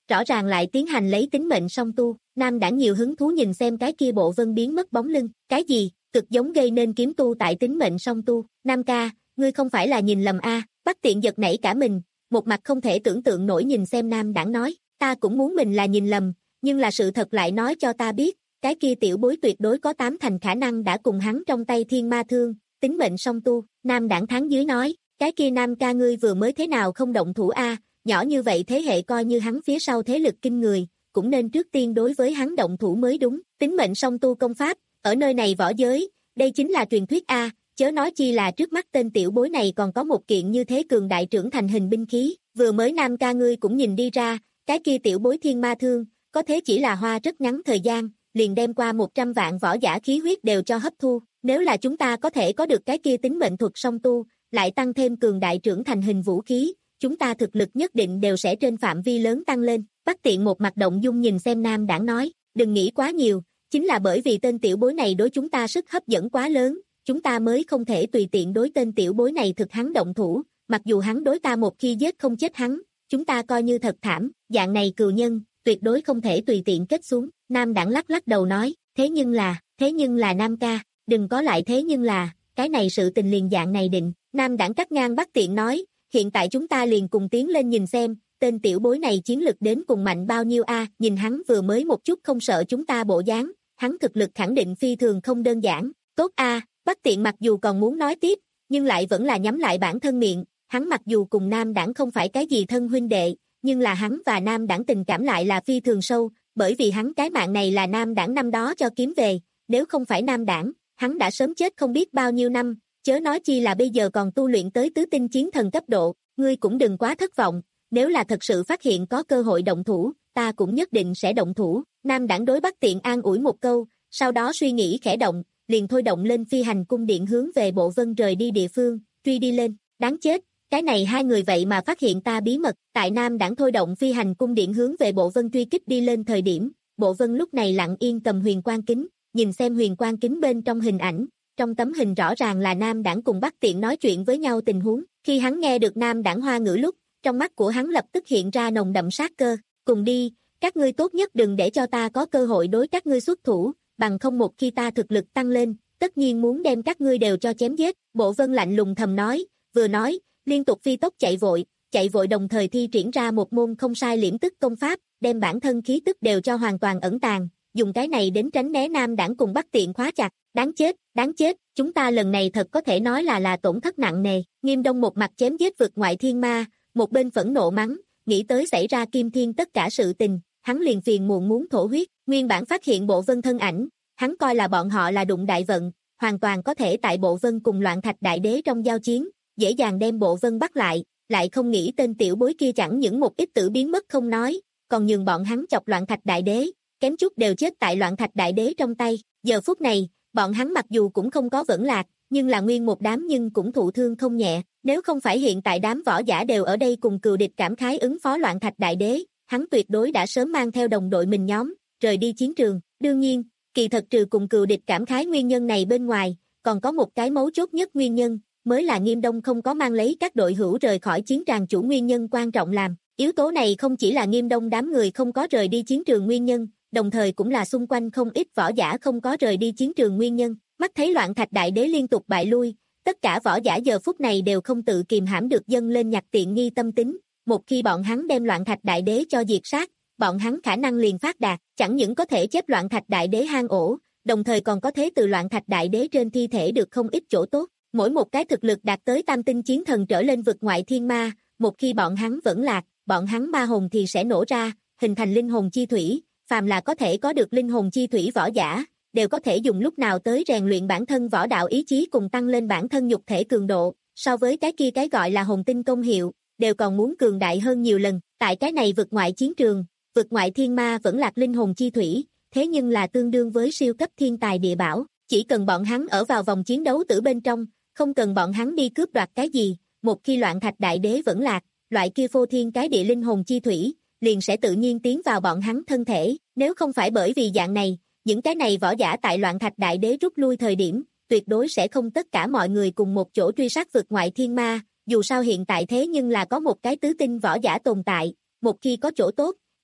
rõ ràng lại tiến hành lấy tính mệnh song tu. Nam Đảng nhiều hứng thú nhìn xem cái kia bộ vân biến mất bóng lưng, cái gì, cực giống gây nên kiếm tu tại tính mệnh song tu. Nam ca, ngươi không phải là nhìn lầm a? Bắc Tiện giật nảy cả mình, một mặt không thể tưởng tượng nổi nhìn xem Nam Đảng nói, ta cũng muốn mình là nhìn lầm, nhưng là sự thật lại nói cho ta biết, cái kia tiểu bối tuyệt đối có tám thành khả năng đã cùng hắn trong tay thiên ma thương, tính mệnh song tu. Nam Đảng tháng dưới nói, cái kia Nam ca ngươi vừa mới thế nào không động thủ a? Nhỏ như vậy thế hệ coi như hắn phía sau thế lực kinh người, cũng nên trước tiên đối với hắn động thủ mới đúng. Tính mệnh song tu công pháp, ở nơi này võ giới, đây chính là truyền thuyết a, chớ nói chi là trước mắt tên tiểu bối này còn có một kiện như thế cường đại trưởng thành hình binh khí, vừa mới Nam ca ngươi cũng nhìn đi ra, cái kia tiểu bối thiên ma thương, có thế chỉ là hoa rất ngắn thời gian, liền đem qua một trăm vạn võ giả khí huyết đều cho hấp thu, nếu là chúng ta có thể có được cái kia tính mệnh thuật song tu, lại tăng thêm cường đại trưởng thành hình vũ khí, chúng ta thực lực nhất định đều sẽ trên phạm vi lớn tăng lên. Bắc Tiện một mặt động dung nhìn xem Nam Đảng nói, đừng nghĩ quá nhiều, chính là bởi vì tên tiểu bối này đối chúng ta sức hấp dẫn quá lớn, chúng ta mới không thể tùy tiện đối tên tiểu bối này thực hắn động thủ, mặc dù hắn đối ta một khi giết không chết hắn, chúng ta coi như thật thảm, dạng này cừu nhân, tuyệt đối không thể tùy tiện kết xuống. Nam Đảng lắc lắc đầu nói, thế nhưng là, thế nhưng là Nam ca, đừng có lại thế nhưng là, cái này sự tình liền dạng này định. Nam Đảng cắt ngang Bắc Tiện nói, hiện tại chúng ta liền cùng tiến lên nhìn xem, tên tiểu bối này chiến lực đến cùng mạnh bao nhiêu a? Nhìn hắn vừa mới một chút không sợ chúng ta bộ dáng, hắn thực lực khẳng định phi thường không đơn giản. Tốt a, Bắc Tiện mặc dù còn muốn nói tiếp, nhưng lại vẫn là nhắm lại bản thân miệng, hắn mặc dù cùng Nam Đảng không phải cái gì thân huynh đệ, nhưng là hắn và Nam Đảng tình cảm lại là phi thường sâu, bởi vì hắn cái mạng này là Nam Đảng năm đó cho kiếm về, nếu không phải Nam Đảng, hắn đã sớm chết không biết bao nhiêu năm, chớ nói chi là bây giờ còn tu luyện tới tứ tinh chiến thần cấp độ, ngươi cũng đừng quá thất vọng, nếu là thật sự phát hiện có cơ hội động thủ, ta cũng nhất định sẽ động thủ. Nam Đảng đối Bắc Tiện an ủi một câu, sau đó suy nghĩ khẽ động, liền thôi động lên phi hành cung điện hướng về Bộ Vân rời đi địa phương, truy đi lên, đáng chết, cái này hai người vậy mà phát hiện ta bí mật. Tại Nam Đảng thôi động phi hành cung điện hướng về Bộ Vân truy kích đi lên thời điểm, Bộ Vân lúc này lặng yên cầm huyền quang kính, nhìn xem huyền quang kính bên trong hình ảnh, trong tấm hình rõ ràng là Nam Đảng cùng Bắc Tiện nói chuyện với nhau tình huống, khi hắn nghe được Nam Đảng hoa ngữ lúc, trong mắt của hắn lập tức hiện ra nồng đậm sát cơ, cùng đi, các ngươi tốt nhất đừng để cho ta có cơ hội đối các ngươi xuất thủ, bằng không một khi ta thực lực tăng lên, tất nhiên muốn đem các ngươi đều cho chém giết. Bộ Vân lạnh lùng thầm nói, vừa nói, liên tục phi tốc chạy vội, chạy vội đồng thời thi triển ra một môn không sai liễm tức công pháp, đem bản thân khí tức đều cho hoàn toàn ẩn tàng, dùng cái này đến tránh né Nam Đảng cùng Bắc Tiện khóa chặt. Đáng chết, đáng chết, chúng ta lần này thật có thể nói là là tổn thất nặng nề. Nghiêm Đông một mặt chém giết vực ngoại thiên ma, một bên phẫn nộ mắng, nghĩ tới xảy ra Kim Thiên tất cả sự tình, hắn liền phiền muộn muốn thổ huyết. Nguyên bản phát hiện Bộ Vân thân ảnh, hắn coi là bọn họ là đụng đại vận, hoàn toàn có thể tại Bộ Vân cùng Loạn Thạch Đại Đế trong giao chiến, dễ dàng đem Bộ Vân bắt lại, lại không nghĩ tên tiểu bối kia chẳng những một ít tử biến mất không nói, còn nhường bọn hắn chọc Loạn Thạch Đại Đế, kém chút đều chết tại Loạn Thạch Đại Đế trong tay. Giờ phút này, bọn hắn mặc dù cũng không có vẫn lạc, nhưng là nguyên một đám nhưng cũng thụ thương không nhẹ, nếu không phải hiện tại đám võ giả đều ở đây cùng cừu địch cảm khái ứng phó Loạn Thạch Đại Đế, hắn tuyệt đối đã sớm mang theo đồng đội mình nhóm, rời đi chiến trường. Đương nhiên, kỳ thật trừ cùng cừu địch cảm khái nguyên nhân này bên ngoài, còn có một cái mấu chốt nhất nguyên nhân, mới là Nghiêm Đông không có mang lấy các đội hữu rời khỏi chiến tràng chủ nguyên nhân quan trọng làm. Yếu tố này không chỉ là Nghiêm Đông đám người không có rời đi chiến trường nguyên nhân, đồng thời cũng là xung quanh không ít võ giả không có rời đi chiến trường nguyên nhân. Mắt thấy Loạn Thạch Đại Đế liên tục bại lui, tất cả võ giả giờ phút này đều không tự kìm hãm được dâng lên nhặt tiện nghi tâm tính, một khi bọn hắn đem Loạn Thạch Đại Đế cho diệt sát, bọn hắn khả năng liền phát đạt, chẳng những có thể chép Loạn Thạch Đại Đế hang ổ, đồng thời còn có thể từ Loạn Thạch Đại Đế trên thi thể được không ít chỗ tốt. Mỗi một cái thực lực đạt tới tam tinh chiến thần trở lên vực ngoại thiên ma, một khi bọn hắn vẫn lạc, bọn hắn ma hồn thì sẽ nổ ra, hình thành linh hồn chi thủy, phàm là có thể có được linh hồn chi thủy võ giả, đều có thể dùng lúc nào tới rèn luyện bản thân võ đạo ý chí cùng tăng lên bản thân nhục thể cường độ, so với cái kia cái gọi là hồn tinh công hiệu, đều còn muốn cường đại hơn nhiều lần. Tại cái này vực ngoại chiến trường, vực ngoại thiên ma vẫn lạc linh hồn chi thủy, thế nhưng là tương đương với siêu cấp thiên tài địa bảo, chỉ cần bọn hắn ở vào vòng chiến đấu tử bên trong, không cần bọn hắn đi cướp đoạt cái gì, một khi Loạn Thạch Đại Đế vẫn lạc, loại kia phô thiên cái địa linh hồn chi thủy, liền sẽ tự nhiên tiến vào bọn hắn thân thể, nếu không phải bởi vì dạng này, những cái này võ giả tại Loạn Thạch Đại Đế rút lui thời điểm, tuyệt đối sẽ không tất cả mọi người cùng một chỗ truy sát vực ngoại thiên ma, dù sao hiện tại thế nhưng là có một cái tứ tinh võ giả tồn tại, một khi có chỗ tốt,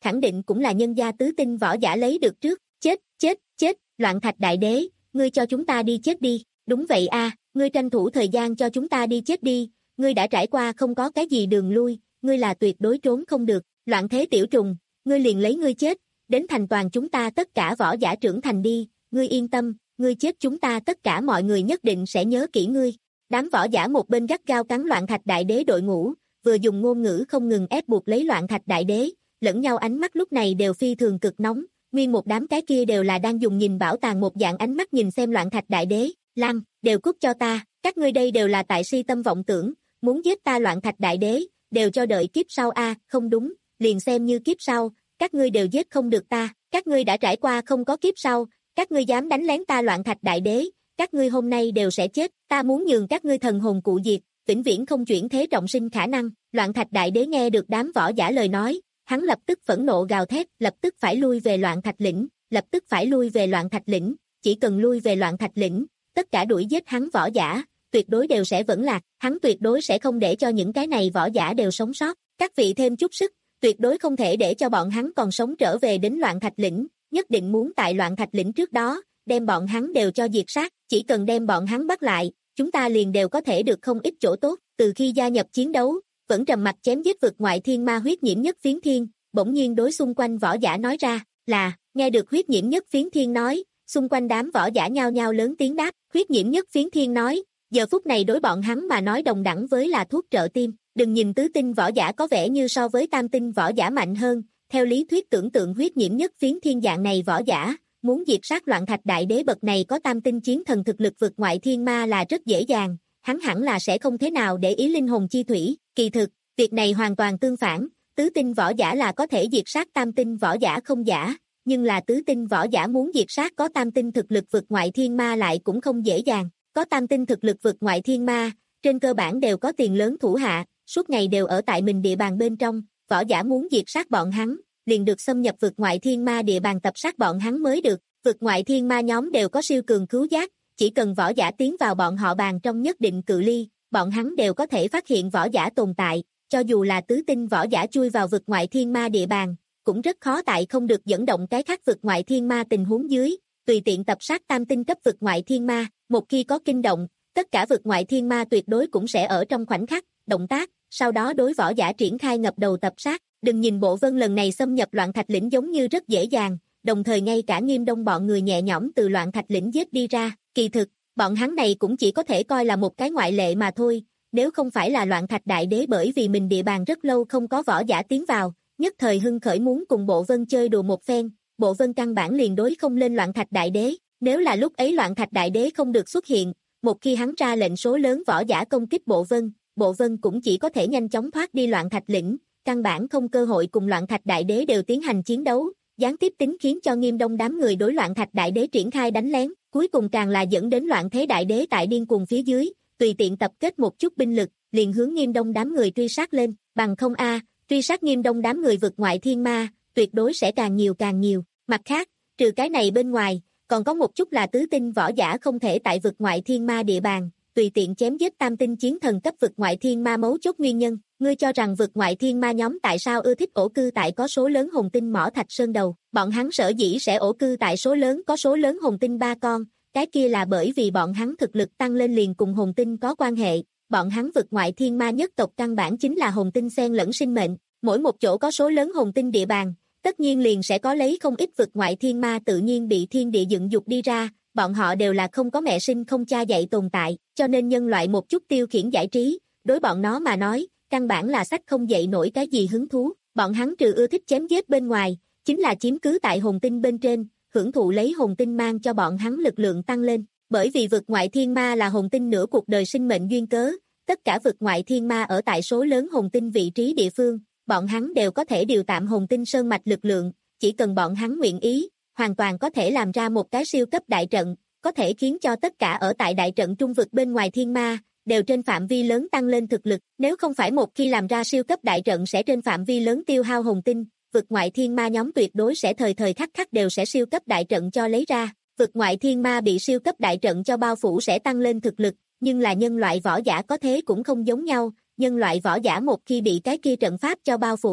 khẳng định cũng là nhân gia tứ tinh võ giả lấy được trước, chết, chết, chết, Loạn Thạch Đại Đế, ngươi cho chúng ta đi chết đi, đúng vậy a, ngươi tranh thủ thời gian cho chúng ta đi chết đi, ngươi đã trải qua không có cái gì đường lui, ngươi là tuyệt đối trốn không được, Loạn Thế Tiểu Trùng, ngươi liền lấy ngươi chết, đến thành toàn chúng ta tất cả võ giả trưởng thành đi, ngươi yên tâm, ngươi chết chúng ta tất cả mọi người nhất định sẽ nhớ kỹ ngươi. Đám võ giả một bên gắt gao cắn Loạn Thạch Đại Đế đội ngũ, vừa dùng ngôn ngữ không ngừng ép buộc lấy Loạn Thạch Đại Đế, lẫn nhau ánh mắt lúc này đều phi thường cực nóng, nguyên một đám cái kia đều là đang dùng nhìn bảo tàng một dạng ánh mắt nhìn xem Loạn Thạch Đại Đế, Lăng, đều cút cho ta, các ngươi đây đều là tại si tâm vọng tưởng, muốn giết ta Loạn Thạch Đại Đế, đều cho đợi kiếp sau a, không đúng, liền xem như kiếp sau, các ngươi đều giết không được ta, các ngươi đã trải qua không có kiếp sau, các ngươi dám đánh lén ta Loạn Thạch Đại Đế, các ngươi hôm nay đều sẽ chết, ta muốn nhường các ngươi thần hồn cụ diệt, vĩnh viễn không chuyển thế trọng sinh khả năng. Loạn Thạch Đại Đế nghe được đám võ giả lời nói, hắn lập tức phẫn nộ gào thét, lập tức phải lui về Loạn Thạch lĩnh, lập tức phải lui về Loạn Thạch lĩnh, chỉ cần lui về Loạn Thạch lĩnh, tất cả đuổi giết hắn võ giả, tuyệt đối đều sẽ vẫn lạc, hắn tuyệt đối sẽ không để cho những cái này võ giả đều sống sót, các vị thêm chút sức, tuyệt đối không thể để cho bọn hắn còn sống trở về đến Loạn Thạch lĩnh, nhất định muốn tại Loạn Thạch lĩnh trước đó, đem bọn hắn đều cho diệt sát, chỉ cần đem bọn hắn bắt lại, chúng ta liền đều có thể được không ít chỗ tốt. Từ khi gia nhập chiến đấu, vẫn trầm mặc chém giết vực ngoại thiên ma huyết nhiễm nhất phiến thiên, bỗng nhiên đối xung quanh võ giả nói ra, là, nghe được huyết nhiễm nhất phiến thiên nói, xung quanh đám võ giả nhao nhao lớn tiếng đáp, huyết nhiễm nhất phiến thiên nói, giờ phút này đối bọn hắn mà nói đồng đẳng với là thuốc trợ tim, đừng nhìn tứ tinh võ giả có vẻ như so với tam tinh võ giả mạnh hơn, theo lý thuyết tưởng tượng huyết nhiễm nhất phiến thiên dạng này võ giả, muốn diệt sát Loạn Thạch Đại Đế bậc này có tam tinh chiến thần thực lực vượt ngoại thiên ma là rất dễ dàng, hắn hẳn là sẽ không thế nào để ý linh hồn chi thủy, kỳ thực, việc này hoàn toàn tương phản, tứ tinh võ giả là có thể diệt sát tam tinh võ giả không giả, nhưng là tứ tinh võ giả muốn diệt sát có tam tinh thực lực vượt ngoại thiên ma lại cũng không dễ dàng, có tam tinh thực lực vượt ngoại thiên ma, trên cơ bản đều có tiền lớn thủ hạ, suốt ngày đều ở tại mình địa bàn bên trong, võ giả muốn diệt sát bọn hắn, liền được xâm nhập vượt ngoại thiên ma địa bàn tập sát bọn hắn mới được, vượt ngoại thiên ma nhóm đều có siêu cường cứu giác, chỉ cần võ giả tiến vào bọn họ bàn trong nhất định cự ly, bọn hắn đều có thể phát hiện võ giả tồn tại, cho dù là tứ tinh võ giả chui vào vượt ngoại thiên ma địa bàn, cũng rất khó tại không được dẫn động cái khác vượt ngoại thiên ma tình huống dưới, tùy tiện tập sát tam tinh cấp vượt ngoại thiên ma, một khi có kinh động, tất cả vượt ngoại thiên ma tuyệt đối cũng sẽ ở trong khoảnh khắc, động tác, sau đó đối võ giả triển khai ngập đầu tập sát, đừng nhìn Bộ Vân lần này xâm nhập Loạn Thạch lĩnh giống như rất dễ dàng, đồng thời ngay cả Nghiêm Đông bọn người nhẹ nhõm từ Loạn Thạch lĩnh giết đi ra, kỳ thực, bọn hắn này cũng chỉ có thể coi là một cái ngoại lệ mà thôi, nếu không phải là Loạn Thạch Đại Đế bởi vì mình địa bàn rất lâu không có võ giả tiến vào, nhất thời hưng khởi muốn cùng Bộ Vân chơi đùa một phen, Bộ Vân căn bản liền đối không lên Loạn Thạch Đại Đế, nếu là lúc ấy Loạn Thạch Đại Đế không được xuất hiện, một khi hắn ra lệnh số lớn võ giả công kích Bộ Vân, Bộ Vân cũng chỉ có thể nhanh chóng thoát đi Loạn Thạch lĩnh, căn bản không cơ hội cùng Loạn Thạch Đại Đế đều tiến hành chiến đấu, gián tiếp tính khiến cho Nghiêm Đông đám người đối Loạn Thạch Đại Đế triển khai đánh lén, cuối cùng càng là dẫn đến Loạn Thế Đại Đế tại điên cuồng phía dưới, tùy tiện tập kết một chút binh lực, liền hướng Nghiêm Đông đám người truy sát lên, bằng không a, truy sát Nghiêm Đông đám người vượt ngoại thiên ma, tuyệt đối sẽ càng nhiều càng nhiều. Mặt khác, trừ cái này bên ngoài, còn có một chút là tứ tinh võ giả không thể tại vượt ngoại thiên ma địa bàn, tùy tiện chém giết tam tinh chiến thần cấp vượt ngoại thiên ma mấu chốt nguyên nhân. Ngươi cho rằng vượt ngoại thiên ma nhóm tại sao ưa thích ổ cư tại có số lớn hồn tinh mỏ thạch sơn đầu, bọn hắn sở dĩ sẽ ổ cư tại số lớn có số lớn hồn tinh ba con, cái kia là bởi vì bọn hắn thực lực tăng lên liền cùng hồn tinh có quan hệ, bọn hắn vượt ngoại thiên ma nhất tộc căn bản chính là hồn tinh xen lẫn sinh mệnh, mỗi một chỗ có số lớn hồn tinh địa bàn, tất nhiên liền sẽ có lấy không ít vượt ngoại thiên ma tự nhiên bị thiên địa dựng dục đi ra, bọn họ đều là không có mẹ sinh không cha dạy tồn tại, cho nên nhân loại một chút tiêu khiển giải trí, đối bọn nó mà nói, căn bản là sách không dậy nổi cái gì hứng thú, bọn hắn trừ ưa thích chém giết bên ngoài, chính là chiếm cứ tại hồn tinh bên trên, hưởng thụ lấy hồn tinh mang cho bọn hắn lực lượng tăng lên, bởi vì vượt ngoại thiên ma là hồn tinh nửa cuộc đời sinh mệnh duyên cớ, tất cả vượt ngoại thiên ma ở tại số lớn hồn tinh vị trí địa phương, bọn hắn đều có thể điều tạm hồn tinh sơn mạch lực lượng, chỉ cần bọn hắn nguyện ý, hoàn toàn có thể làm ra một cái siêu cấp đại trận, có thể khiến cho tất cả ở tại đại trận trung vực bên ngoài thiên ma, đều trên phạm vi lớn tăng lên thực lực, nếu không phải một khi làm ra siêu cấp đại trận sẽ trên phạm vi lớn tiêu hao hồn tinh, vực ngoại thiên ma nhóm tuyệt đối sẽ thời thời khắc khắc đều sẽ siêu cấp đại trận cho lấy ra, vực ngoại thiên ma bị siêu cấp đại trận cho bao phủ sẽ tăng lên thực lực, nhưng là nhân loại võ giả có thế cũng không giống nhau, nhân loại võ giả một khi bị cái kia trận pháp cho bao phủ,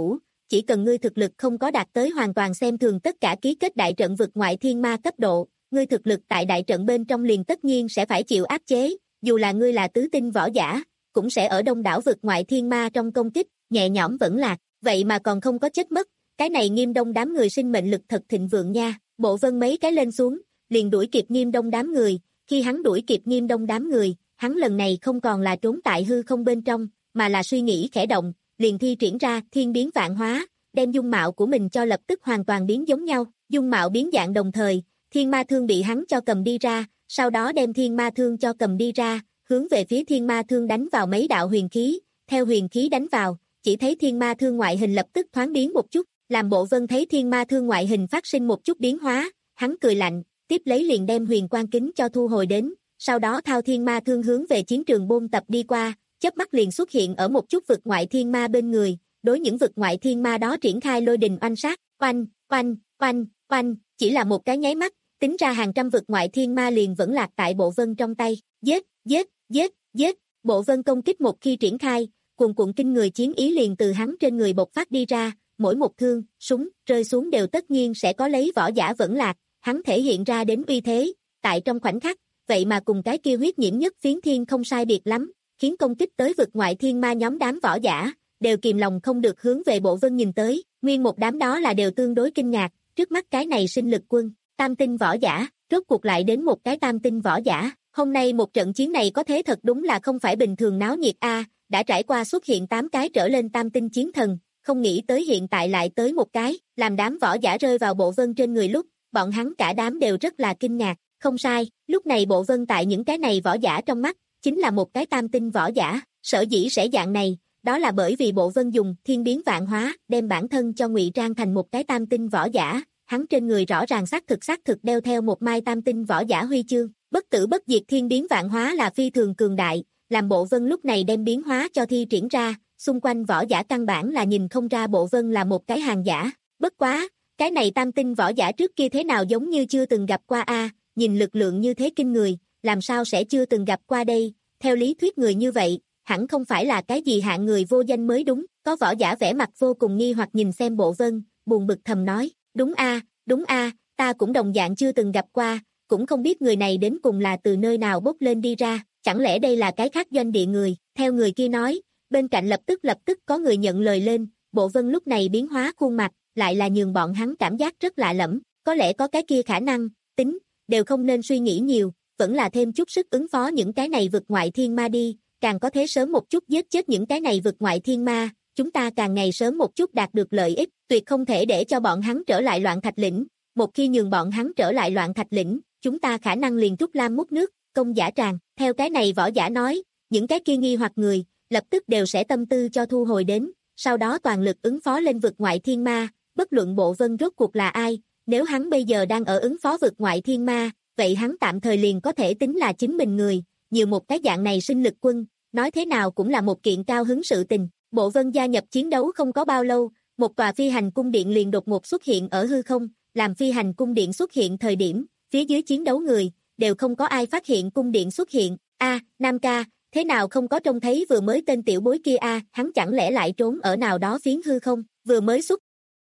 chỉ cần ngươi thực lực không có đạt tới hoàn toàn xem thường tất cả ký kết đại trận vực ngoại thiên ma cấp độ, ngươi thực lực tại đại trận bên trong liền tất nhiên sẽ phải chịu áp chế, dù là ngươi là tứ tinh võ giả, cũng sẽ ở đông đảo vực ngoại thiên ma trong công kích, nhẹ nhõm vẫn lạc, vậy mà còn không có chết mất, cái này Nghiêm Đông đám người sinh mệnh lực thật thịnh vượng nha. Bộ Vân mấy cái lên xuống, liền đuổi kịp Nghiêm Đông đám người, khi hắn đuổi kịp Nghiêm Đông đám người, hắn lần này không còn là trốn tại hư không bên trong, mà là suy nghĩ khẽ động, liền thi triển ra thiên biến vạn hóa, đem dung mạo của mình cho lập tức hoàn toàn biến giống nhau, dung mạo biến dạng đồng thời, thiên ma thương bị hắn cho cầm đi ra, sau đó đem thiên ma thương cho cầm đi ra, hướng về phía thiên ma thương đánh vào mấy đạo huyền khí, theo huyền khí đánh vào, chỉ thấy thiên ma thương ngoại hình lập tức thoáng biến một chút, làm Bộ Vân thấy thiên ma thương ngoại hình phát sinh một chút biến hóa, hắn cười lạnh, tiếp lấy liền đem huyền quang kính cho thu hồi đến, sau đó thao thiên ma thương hướng về chiến trường bôn tập đi qua, chớp mắt liền xuất hiện ở một chút vực ngoại thiên ma bên người, đối những vực ngoại thiên ma đó triển khai lôi đình oanh sát, oanh, oanh, oanh, oanh, chỉ là một cái nháy mắt, tính ra hàng trăm vực ngoại thiên ma liền vẫn lạc tại Bộ Vân trong tay, giết, giết, giết, giết, Bộ Vân công kích một khi triển khai, cuồn cuộn kinh người chiến ý liền từ hắn trên người bộc phát đi ra, mỗi một thương, súng, rơi xuống đều tất nhiên sẽ có lấy võ giả vẫn lạc, hắn thể hiện ra đến uy thế, tại trong khoảnh khắc, vậy mà cùng cái kia huyết nhiễm nhất phiến thiên không sai biệt lắm, khiến công kích tới vực ngoại thiên ma nhóm đám võ giả, đều kìm lòng không được hướng về Bộ Vân nhìn tới, nguyên một đám đó là đều tương đối kinh ngạc, trước mắt cái này sinh lực quân, tam tinh võ giả, rốt cuộc lại đến một cái tam tinh võ giả, hôm nay một trận chiến này có thế thật đúng là không phải bình thường náo nhiệt a, đã trải qua xuất hiện tám cái trở lên tam tinh chiến thần, không nghĩ tới hiện tại lại tới một cái, làm đám võ giả rơi vào Bộ Vân trên người lúc, bọn hắn cả đám đều rất là kinh ngạc, không sai, lúc này Bộ Vân tại những cái này võ giả trong mắt, chính là một cái tam tinh võ giả, sở dĩ sẽ dạng này, đó là bởi vì Bộ Vân dùng thiên biến vạn hóa, đem bản thân cho ngụy trang thành một cái tam tinh võ giả, hắn trên người rõ ràng xác thực xác thực đeo theo một mai tam tinh võ giả huy chương, bất tử bất diệt thiên biến vạn hóa là phi thường cường đại, làm Bộ Vân lúc này đem biến hóa cho thi triển ra, xung quanh võ giả căn bản là nhìn không ra Bộ Vân là một cái hàng giả, bất quá, cái này tam tinh võ giả trước kia thế nào giống như chưa từng gặp qua a, nhìn lực lượng như thế kinh người, làm sao sẽ chưa từng gặp qua đây, theo lý thuyết người như vậy, hẳn không phải là cái gì hạng người vô danh mới đúng, có võ giả vẻ mặt vô cùng nghi hoặc nhìn xem Bộ Vân, buồn bực thầm nói, đúng a, đúng a, ta cũng đồng dạng chưa từng gặp qua, cũng không biết người này đến cùng là từ nơi nào bốc lên đi ra, chẳng lẽ đây là cái khác doanh địa người, theo người kia nói, bên cạnh lập tức lập tức có người nhận lời lên, Bộ Vân lúc này biến hóa khuôn mặt, lại là nhường bọn hắn cảm giác rất lạ lẫm, có lẽ có cái kia khả năng, tính, đều không nên suy nghĩ nhiều, vẫn là thêm chút sức ứng phó những cái này vực ngoại thiên ma đi, càng có thể sớm một chút giết chết những cái này vực ngoại thiên ma, chúng ta càng ngày sớm một chút đạt được lợi ích, tuyệt không thể để cho bọn hắn trở lại Loạn Thạch Lĩnh, một khi nhường bọn hắn trở lại Loạn Thạch Lĩnh, chúng ta khả năng liền rút lam múc nước, công giả tràng, theo cái này võ giả nói, những cái kia nghi hoặc người, lập tức đều sẽ tâm tư cho thu hồi đến, sau đó toàn lực ứng phó lên vực ngoại thiên ma, bất luận Bộ Vân rốt cuộc là ai, nếu hắn bây giờ đang ở ứng phó vực ngoại thiên ma, vậy hắn tạm thời liền có thể tính là chính mình người, nhiều một cái dạng này sinh lực quân, nói thế nào cũng là một kiện cao hứng sự tình. Bộ Vân gia nhập chiến đấu không có bao lâu, một tòa phi hành cung điện liền đột ngột xuất hiện ở hư không, làm phi hành cung điện xuất hiện thời điểm, phía dưới chiến đấu người, đều không có ai phát hiện cung điện xuất hiện. A, Nam ca, thế nào không có trông thấy vừa mới tên tiểu bối kia a, hắn chẳng lẽ lại trốn ở nào đó phiến hư không, vừa mới xuất.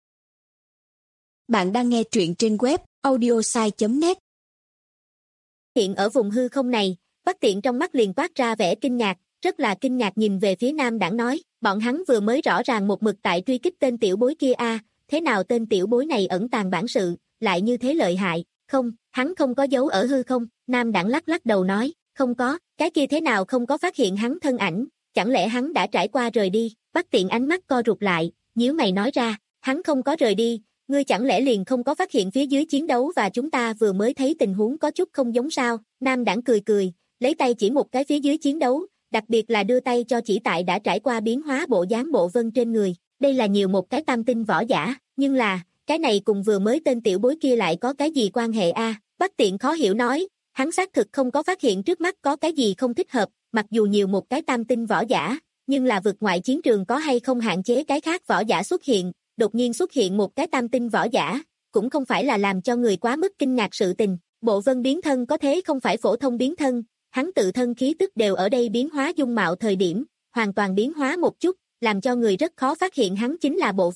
Bạn đang nghe truyện trên web audiosai chấm net. Hiện ở vùng hư không này, Bắc Tiện trong mắt liền toát ra vẻ kinh ngạc, rất là kinh ngạc nhìn về phía Nam Đảng nói, bọn hắn vừa mới rõ ràng một mực tại truy kích tên tiểu bối kia a, thế nào tên tiểu bối này ẩn tàng bản sự, lại như thế lợi hại, không, hắn không có giấu ở hư không, Nam Đảng lắc lắc đầu nói, không có, cái kia thế nào không có phát hiện hắn thân ảnh, chẳng lẽ hắn đã trải qua rời đi, Bắc Tiện ánh mắt co rụt lại, nhíu mày nói ra, hắn không có rời đi, ngươi chẳng lẽ liền không có phát hiện phía dưới chiến đấu và chúng ta vừa mới thấy tình huống có chút không giống sao, Nam Đảng cười cười, lấy tay chỉ một cái phía dưới chiến đấu, đặc biệt là đưa tay cho chỉ tại đã trải qua biến hóa bộ dáng Bộ Vân trên người, đây là nhiều một cái tam tinh võ giả, nhưng là, cái này cùng vừa mới tên tiểu bối kia lại có cái gì quan hệ a? À? Bắc Tiện khó hiểu nói, hắn xác thực không có phát hiện trước mắt có cái gì không thích hợp, mặc dù nhiều một cái tam tinh võ giả, nhưng là vực ngoại chiến trường có hay không hạn chế cái khác võ giả xuất hiện, đột nhiên xuất hiện một cái tam tinh võ giả, cũng không phải là làm cho người quá mức kinh ngạc sự tình. Bộ Vân biến thân có thế không phải phổ thông biến thân, hắn tự thân khí tức đều ở đây biến hóa dung mạo thời điểm, hoàn toàn biến hóa một chút, làm cho người rất khó phát hiện hắn chính là Bộ Vân,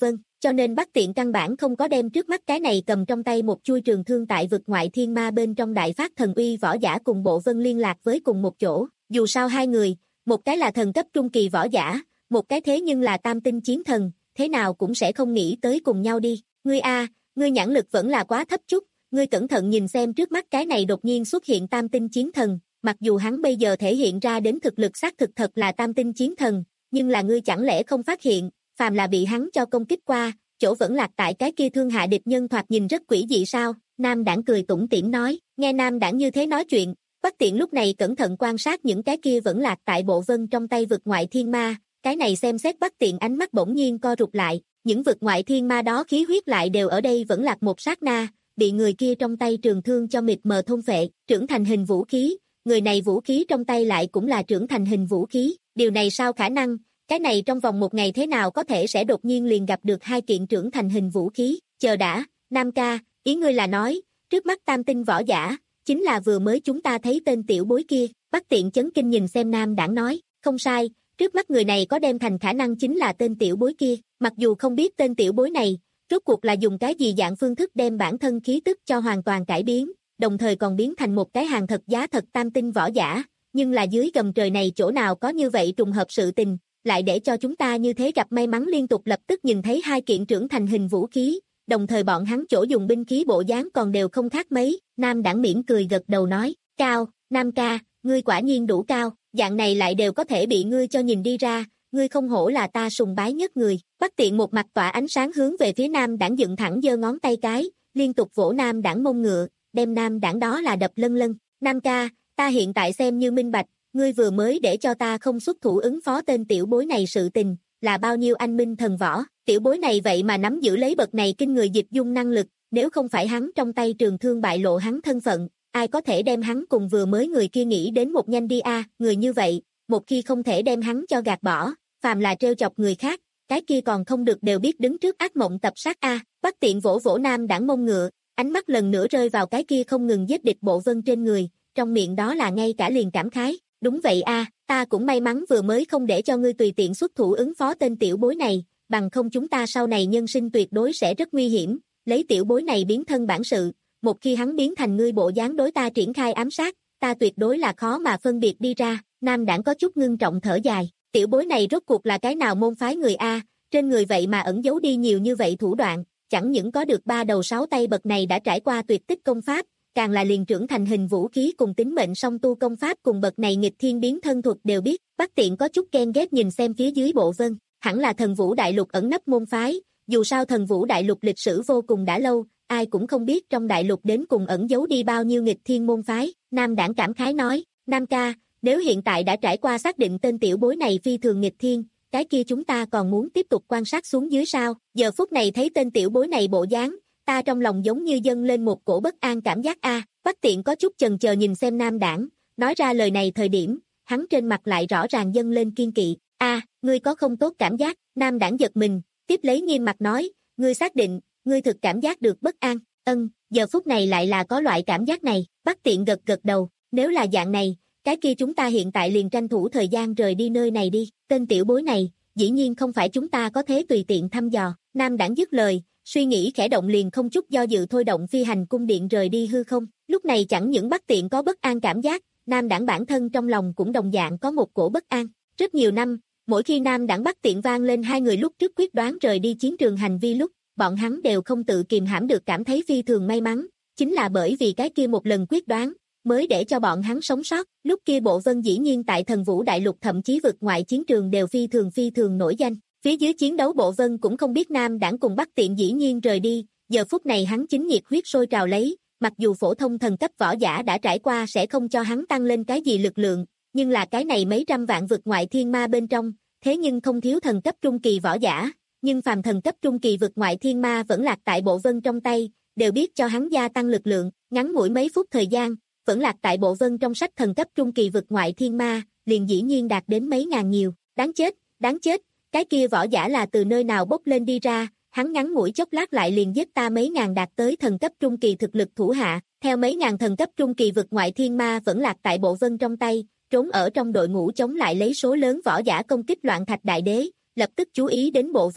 cho nên Bắc Tiện căn bản không có đem trước mắt cái này cầm trong tay một chuôi trường thương tại vực ngoại thiên ma bên trong đại phát thần uy võ giả cùng Bộ Vân liên lạc với cùng một chỗ. Dù sao hai người, một cái là thần cấp trung kỳ võ giả, một cái thế nhưng là tam tinh chiến thần, thế nào cũng sẽ không nghĩ tới cùng nhau đi. Ngươi a, ngươi nhãn lực vẫn là quá thấp chút, ngươi cẩn thận nhìn xem trước mắt cái này đột nhiên xuất hiện tam tinh chiến thần, mặc dù hắn bây giờ thể hiện ra đến thực lực xác thực thật là tam tinh chiến thần, nhưng là ngươi chẳng lẽ không phát hiện, phàm là bị hắn cho công kích qua, chỗ vẫn lạc tại cái kia thương hạ địch nhân thoạt nhìn rất quỷ dị sao? Nam Đảng cười tủm tỉm nói, nghe Nam Đảng như thế nói chuyện, Bắc Tiện lúc này cẩn thận quan sát những cái kia vẫn lạc tại Bộ Vân trong tay vực ngoại thiên ma, cái này xem xét Bắc Tiện ánh mắt bỗng nhiên co rụt lại, những vực ngoại thiên ma đó khí huyết lại đều ở đây vẫn lạc một sát na, bị người kia trong tay trường thương cho mịt mờ thôn phệ, trưởng thành hình vũ khí, người này vũ khí trong tay lại cũng là trưởng thành hình vũ khí, điều này sao khả năng, cái này trong vòng một ngày thế nào có thể sẽ đột nhiên liền gặp được hai kiện trưởng thành hình vũ khí, chờ đã, Nam ca, ý ngươi là nói, trước mắt tam tinh võ giả, chính là vừa mới chúng ta thấy tên tiểu bối kia, Bắc Tiện chấn kinh nhìn xem Nam Đảng nói, không sai, trước mắt người này có đem thành khả năng chính là tên tiểu bối kia, mặc dù không biết tên tiểu bối này, rốt cuộc là dùng cái gì dạng phương thức đem bản thân khí tức cho hoàn toàn cải biến, đồng thời còn biến thành một cái hàng thật giá thật tam tinh võ giả, nhưng là dưới gầm trời này chỗ nào có như vậy trùng hợp sự tình, lại để cho chúng ta như thế gặp may mắn liên tục lập tức nhìn thấy hai kiện trưởng thành hình vũ khí, đồng thời bọn hắn chỗ dùng binh khí bộ dáng còn đều không khác mấy, Nam Đảng mỉm cười gật đầu nói, cao, Nam ca, ngươi quả nhiên đủ cao, dạng này lại đều có thể bị ngươi cho nhìn đi ra, ngươi không hổ là ta sùng bái nhất người, Bắc Tiện một mặt tỏa ánh sáng hướng về phía Nam Đảng dựng thẳng giơ ngón tay cái, liên tục vỗ Nam Đảng mông ngựa, đem Nam Đảng đó là đập lân lân, Nam ca, ta hiện tại xem như minh bạch, ngươi vừa mới để cho ta không xuất thủ ứng phó tên tiểu bối này sự tình, là bao nhiêu anh minh thần võ, tiểu bối này vậy mà nắm giữ lấy bậc này kinh người dịch dung năng lực, nếu không phải hắn trong tay trường thương bại lộ hắn thân phận, ai có thể đem hắn cùng vừa mới người kia nghĩ đến một nhanh đi a, người như vậy, một khi không thể đem hắn cho gạt bỏ, phàm là trêu chọc người khác, cái kia còn không được đều biết đứng trước ác mộng tập sát a, Bắc Tiện vỗ vỗ Nam Đảng mông ngựa, ánh mắt lần nữa rơi vào cái kia không ngừng giết địch Bộ Vân trên người, trong miệng đó là ngay cả liền cảm khái, đúng vậy a, ta cũng may mắn vừa mới không để cho ngươi tùy tiện xuất thủ ứng phó tên tiểu bối này, bằng không chúng ta sau này nhân sinh tuyệt đối sẽ rất nguy hiểm, lấy tiểu bối này biến thân bản sự, một khi hắn biến thành ngươi bộ dáng đối ta triển khai ám sát, ta tuyệt đối là khó mà phân biệt đi ra, Nam Đảng có chút ngưng trọng thở dài, tiểu bối này rốt cuộc là cái nào môn phái người a, trên người vậy mà ẩn giấu đi nhiều như vậy thủ đoạn, chẳng những có được ba đầu sáu tay bậc này đã trải qua tuyệt tích công pháp, càng là liền trưởng thành hình vũ khí cùng tính mệnh song tu công pháp cùng bậc này nghịch thiên biến thân thuật đều biết, Bắc Tiện có chút ghen ghét nhìn xem phía dưới Bộ Vân, hẳn là Thần Vũ Đại Lục ẩn nấp môn phái, dù sao Thần Vũ Đại Lục lịch sử vô cùng đã lâu, ai cũng không biết trong đại lục đến cùng ẩn giấu đi bao nhiêu nghịch thiên môn phái, Nam Đảng cảm khái nói, Nam ca, nếu hiện tại đã trải qua xác định tên tiểu bối này phi thường nghịch thiên, cái kia chúng ta còn muốn tiếp tục quan sát xuống dưới sao, giờ phút này thấy tên tiểu bối này bộ dáng, ta trong lòng giống như dâng lên một cổ bất an cảm giác a, Bắc Tiện có chút chần chờ nhìn xem Nam Đảng, nói ra lời này thời điểm, hắn trên mặt lại rõ ràng dâng lên kiên kỵ, a, ngươi có không tốt cảm giác, Nam Đảng giật mình, tiếp lấy nghiêm mặt nói, ngươi xác định, ngươi thực cảm giác được bất an, ân, giờ phút này lại là có loại cảm giác này, Bắc Tiện gật gật đầu, nếu là dạng này, cái kia chúng ta hiện tại liền tranh thủ thời gian rời đi nơi này đi, tên tiểu bối này, dĩ nhiên không phải chúng ta có thế tùy tiện thăm dò, Nam Đảng dứt lời, suy nghĩ khẽ động liền không chút do dự thôi động phi hành cung điện rời đi hư không, lúc này chẳng những Bắc Tiện có bất an cảm giác, Nam Đảng bản thân trong lòng cũng đồng dạng có một cổ bất an, rất nhiều năm, mỗi khi Nam Đảng Bắc Tiện vang lên hai người lúc trước quyết đoán rời đi chiến trường hành vi lúc, bọn hắn đều không tự kìm hãm được cảm thấy phi thường may mắn, chính là bởi vì cái kia một lần quyết đoán, mới để cho bọn hắn sống sót, lúc kia Bộ Vân dĩ nhiên tại Thần Vũ Đại Lục thậm chí vực ngoại chiến trường đều phi thường phi thường nổi danh, phía dưới chiến đấu Bộ Vân cũng không biết Nam Đảng cùng Bắc Tiện dĩ nhiên rời đi, giờ phút này hắn chính nhiệt huyết sôi trào lấy, mặc dù phổ thông thần cấp võ giả đã trải qua sẽ không cho hắn tăng lên cái gì lực lượng, nhưng là cái này mấy trăm vạn vực ngoại thiên ma bên trong, thế nhưng không thiếu thần cấp trung kỳ võ giả, nhưng phàm thần cấp trung kỳ vực ngoại thiên ma vẫn lạc tại Bộ Vân trong tay, đều biết cho hắn gia tăng lực lượng, ngắn ngủi mấy phút thời gian, vẫn lạc tại Bộ Vân trong sách thần cấp trung kỳ vực ngoại thiên ma, liền dĩ nhiên đạt đến mấy ngàn nhiều, đáng chết, đáng chết, cái kia võ giả là từ nơi nào bốc lên đi ra, hắn ngắn ngủi chốc lát lại liền giết ta mấy ngàn đạt tới thần cấp trung kỳ thực lực thủ hạ, theo mấy ngàn thần cấp trung kỳ vực ngoại thiên ma vẫn lạc tại Bộ Vân trong tay, trốn ở trong đội ngũ chống lại lấy số lớn võ giả công kích Loạn Thạch Đại Đế, lập tức chú ý đến Bộ Vân,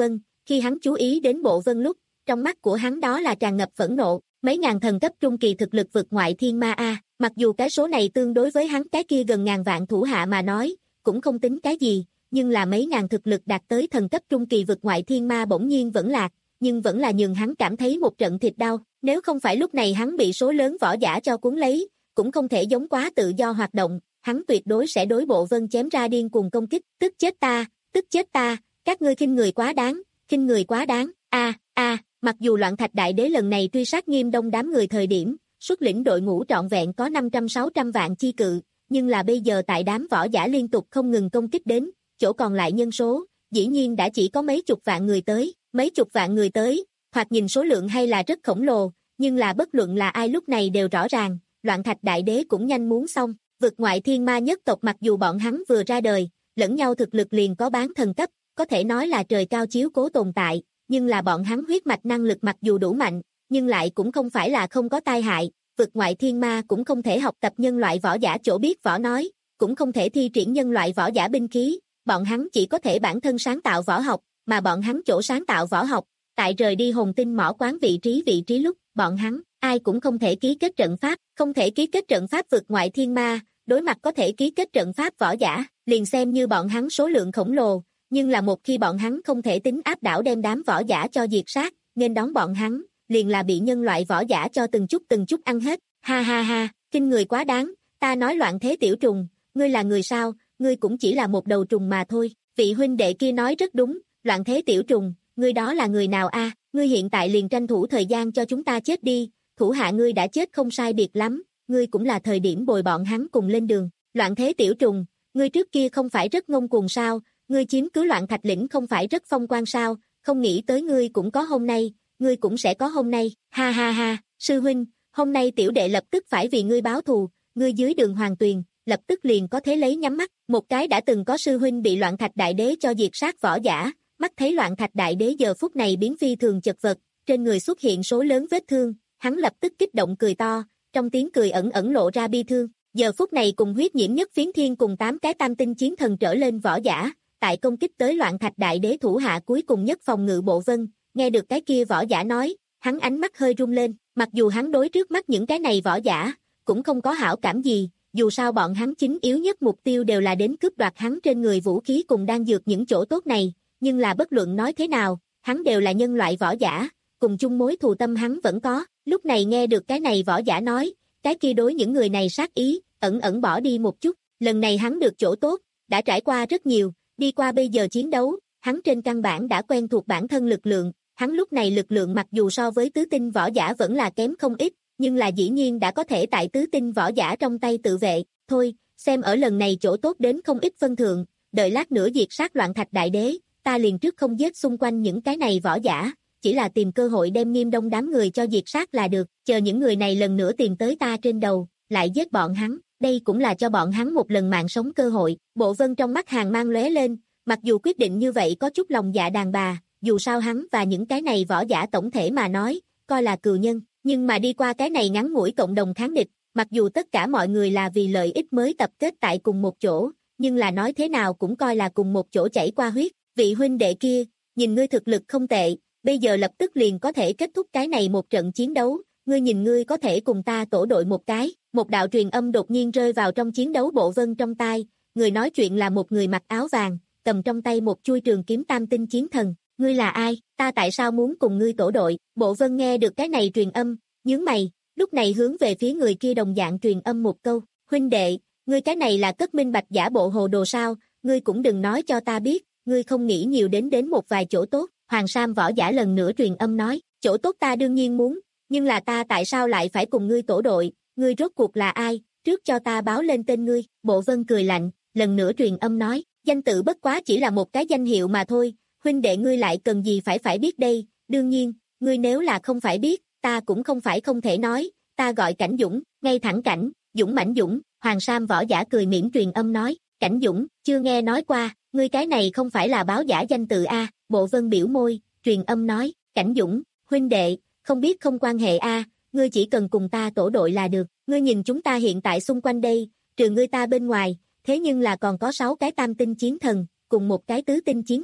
Khi hắn chú ý đến Bộ Vân lúc, trong mắt của hắn đó là tràn ngập phẫn nộ, mấy ngàn thần cấp trung kỳ thực lực vượt ngoại thiên ma a, mặc dù cái số này tương đối với hắn cái kia gần ngàn vạn thủ hạ mà nói, cũng không tính cái gì, nhưng là mấy ngàn thực lực đạt tới thần cấp trung kỳ vượt ngoại thiên ma bỗng nhiên vẫn lạc, nhưng vẫn là nhường hắn cảm thấy một trận thịt đau, nếu không phải lúc này hắn bị số lớn võ giả cho cuốn lấy, cũng không thể giống quá tự do hoạt động, hắn tuyệt đối sẽ đối Bộ Vân chém ra điên cuồng công kích, tức chết ta, tức chết ta, các ngươi khinh người quá đáng, khinh người quá đáng, a a, mặc dù Loạn Thạch Đại Đế lần này truy sát Nghiêm Đông đám người thời điểm, xuất lĩnh đội ngũ trọn vẹn có năm trăm sáu trăm vạn chi cự, nhưng là bây giờ tại đám võ giả liên tục không ngừng công kích đến, chỗ còn lại nhân số, dĩ nhiên đã chỉ có mấy chục vạn người tới, mấy chục vạn người tới, hoặc nhìn số lượng hay là rất khổng lồ, nhưng là bất luận là ai lúc này đều rõ ràng, Loạn Thạch Đại Đế cũng nhanh muốn xong, vượt ngoại thiên ma nhất tộc mặc dù bọn hắn vừa ra đời, lẫn nhau thực lực liền có bán thần cấp, có thể nói là trời cao chiếu cố tồn tại, nhưng là bọn hắn huyết mạch năng lực mặc dù đủ mạnh, nhưng lại cũng không phải là không có tai hại, vượt ngoại thiên ma cũng không thể học tập nhân loại võ giả chỗ biết võ nói, cũng không thể thi triển nhân loại võ giả binh khí, bọn hắn chỉ có thể bản thân sáng tạo võ học, mà bọn hắn chỗ sáng tạo võ học, tại rời đi hồn tinh mỏ quán vị trí vị trí lúc, bọn hắn, ai cũng không thể ký kết trận pháp, không thể ký kết trận pháp vượt ngoại thiên ma, đối mặt có thể ký kết trận pháp võ giả, liền xem như bọn hắn số lượng khổng lồ, nhưng là một khi bọn hắn không thể tính áp đảo đem đám võ giả cho diệt sát, nên đón bọn hắn, liền là bị nhân loại võ giả cho từng chút từng chút ăn hết, ha ha ha, kinh người quá đáng, ta nói Loạn Thế tiểu trùng, ngươi là người sao, ngươi cũng chỉ là một đầu trùng mà thôi, vị huynh đệ kia nói rất đúng, Loạn Thế tiểu trùng, ngươi đó là người nào a? Ngươi hiện tại liền tranh thủ thời gian cho chúng ta chết đi, thủ hạ ngươi đã chết không sai biệt lắm, ngươi cũng là thời điểm bồi bọn hắn cùng lên đường, Loạn Thế tiểu trùng, ngươi trước kia không phải rất ngông cuồng sao, ngươi chiếm cứ Loạn Thạch lĩnh không phải rất phong quang sao, không nghĩ tới ngươi cũng có hôm nay, ngươi cũng sẽ có hôm nay, ha ha ha, sư huynh, hôm nay tiểu đệ lập tức phải vì ngươi báo thù, ngươi dưới đường Hoàng Tuyền, lập tức liền có thế lấy nhắm mắt, một cái đã từng có sư huynh bị Loạn Thạch Đại Đế cho diệt sát võ giả, mắt thấy Loạn Thạch Đại Đế giờ phút này biến phi thường chật vật, trên người xuất hiện số lớn vết thương, hắn lập tức kích động cười to, trong tiếng cười ẩn ẩn lộ ra bi thương, giờ phút này cùng huyết nhiễm nhất phiến thiên cùng tám cái tam tinh chiến thần trở lên võ giả, tại công kích tới Loạn Thạch Đại Đế thủ hạ cuối cùng nhất phòng ngự Bộ Vân, nghe được cái kia võ giả nói, hắn ánh mắt hơi rung lên, mặc dù hắn đối trước mắt những cái này võ giả, cũng không có hảo cảm gì, dù sao bọn hắn chính yếu nhất mục tiêu đều là đến cướp đoạt hắn trên người vũ khí cùng đang dược những chỗ tốt này, nhưng là bất luận nói thế nào, hắn đều là nhân loại võ giả, cùng chung mối thù tâm hắn vẫn có, lúc này nghe được cái này võ giả nói, cái kia đối những người này sát ý, ẩn ẩn bỏ đi một chút, lần này hắn được chỗ tốt, đã trải qua rất nhiều, đi qua bây giờ chiến đấu, hắn trên căn bản đã quen thuộc bản thân lực lượng, hắn lúc này lực lượng mặc dù so với tứ tinh võ giả vẫn là kém không ít, nhưng là dĩ nhiên đã có thể tại tứ tinh võ giả trong tay tự vệ, thôi, xem ở lần này chỗ tốt đến không ít phân thượng, đợi lát nữa diệt sát Loạn Thạch Đại Đế, ta liền trước không giết xung quanh những cái này võ giả, chỉ là tìm cơ hội đem Nghiêm Đông đám người cho diệt sát là được, chờ những người này lần nữa tìm tới ta trên đầu, lại giết bọn hắn, đây cũng là cho bọn hắn một lần mạng sống cơ hội, Bộ Vân trong mắt hàn mang lóe lên, mặc dù quyết định như vậy có chút lòng dạ đàn bà, dù sao hắn và những cái này võ giả tổng thể mà nói, coi là cừu nhân, nhưng mà đi qua cái này ngắn ngủi cộng đồng kháng địch, mặc dù tất cả mọi người là vì lợi ích mới tập kết tại cùng một chỗ, nhưng là nói thế nào cũng coi là cùng một chỗ chảy qua huyết, vị huynh đệ kia, nhìn ngươi thực lực không tệ, bây giờ lập tức liền có thể kết thúc cái này một trận chiến đấu, ngươi nhìn ngươi có thể cùng ta tổ đội một cái, một đạo truyền âm đột nhiên rơi vào trong chiến đấu Bộ Vân trong tai, người nói chuyện là một người mặc áo vàng, cầm trong tay một chuôi trường kiếm tam tinh chiến thần, ngươi là ai, ta tại sao muốn cùng ngươi tổ đội, Bộ Vân nghe được cái này truyền âm, nhướng mày, lúc này hướng về phía người kia đồng dạng truyền âm một câu, huynh đệ, ngươi cái này là cất minh bạch giả bộ hồ đồ sao, ngươi cũng đừng nói cho ta biết, ngươi không nghĩ nhiều đến đến một vài chỗ tốt, Hoàng Sam võ giả lần nữa truyền âm nói, chỗ tốt ta đương nhiên muốn, nhưng là ta tại sao lại phải cùng ngươi tổ đội, ngươi rốt cuộc là ai, trước cho ta báo lên tên ngươi, Bộ Vân cười lạnh, lần nữa truyền âm nói, danh tự bất quá chỉ là một cái danh hiệu mà thôi, huynh đệ ngươi lại cần gì phải phải biết đây, đương nhiên, ngươi nếu là không phải biết, ta cũng không phải không thể nói, ta gọi Cảnh Dũng, ngay thẳng Cảnh, Dũng mãnh Dũng, Hoàng Sam võ giả cười mỉm truyền âm nói, Cảnh Dũng, chưa nghe nói qua, ngươi cái này không phải là báo giả danh tự a, Bộ Vân biểu môi, truyền âm nói, Cảnh Dũng, huynh đệ, không biết không quan hệ a, ngươi chỉ cần cùng ta tổ đội là được, ngươi nhìn chúng ta hiện tại xung quanh đây, trừ ngươi ta bên ngoài, thế nhưng là còn có sáu cái tam tinh chiến thần, cùng một cái tứ tinh chiến thần,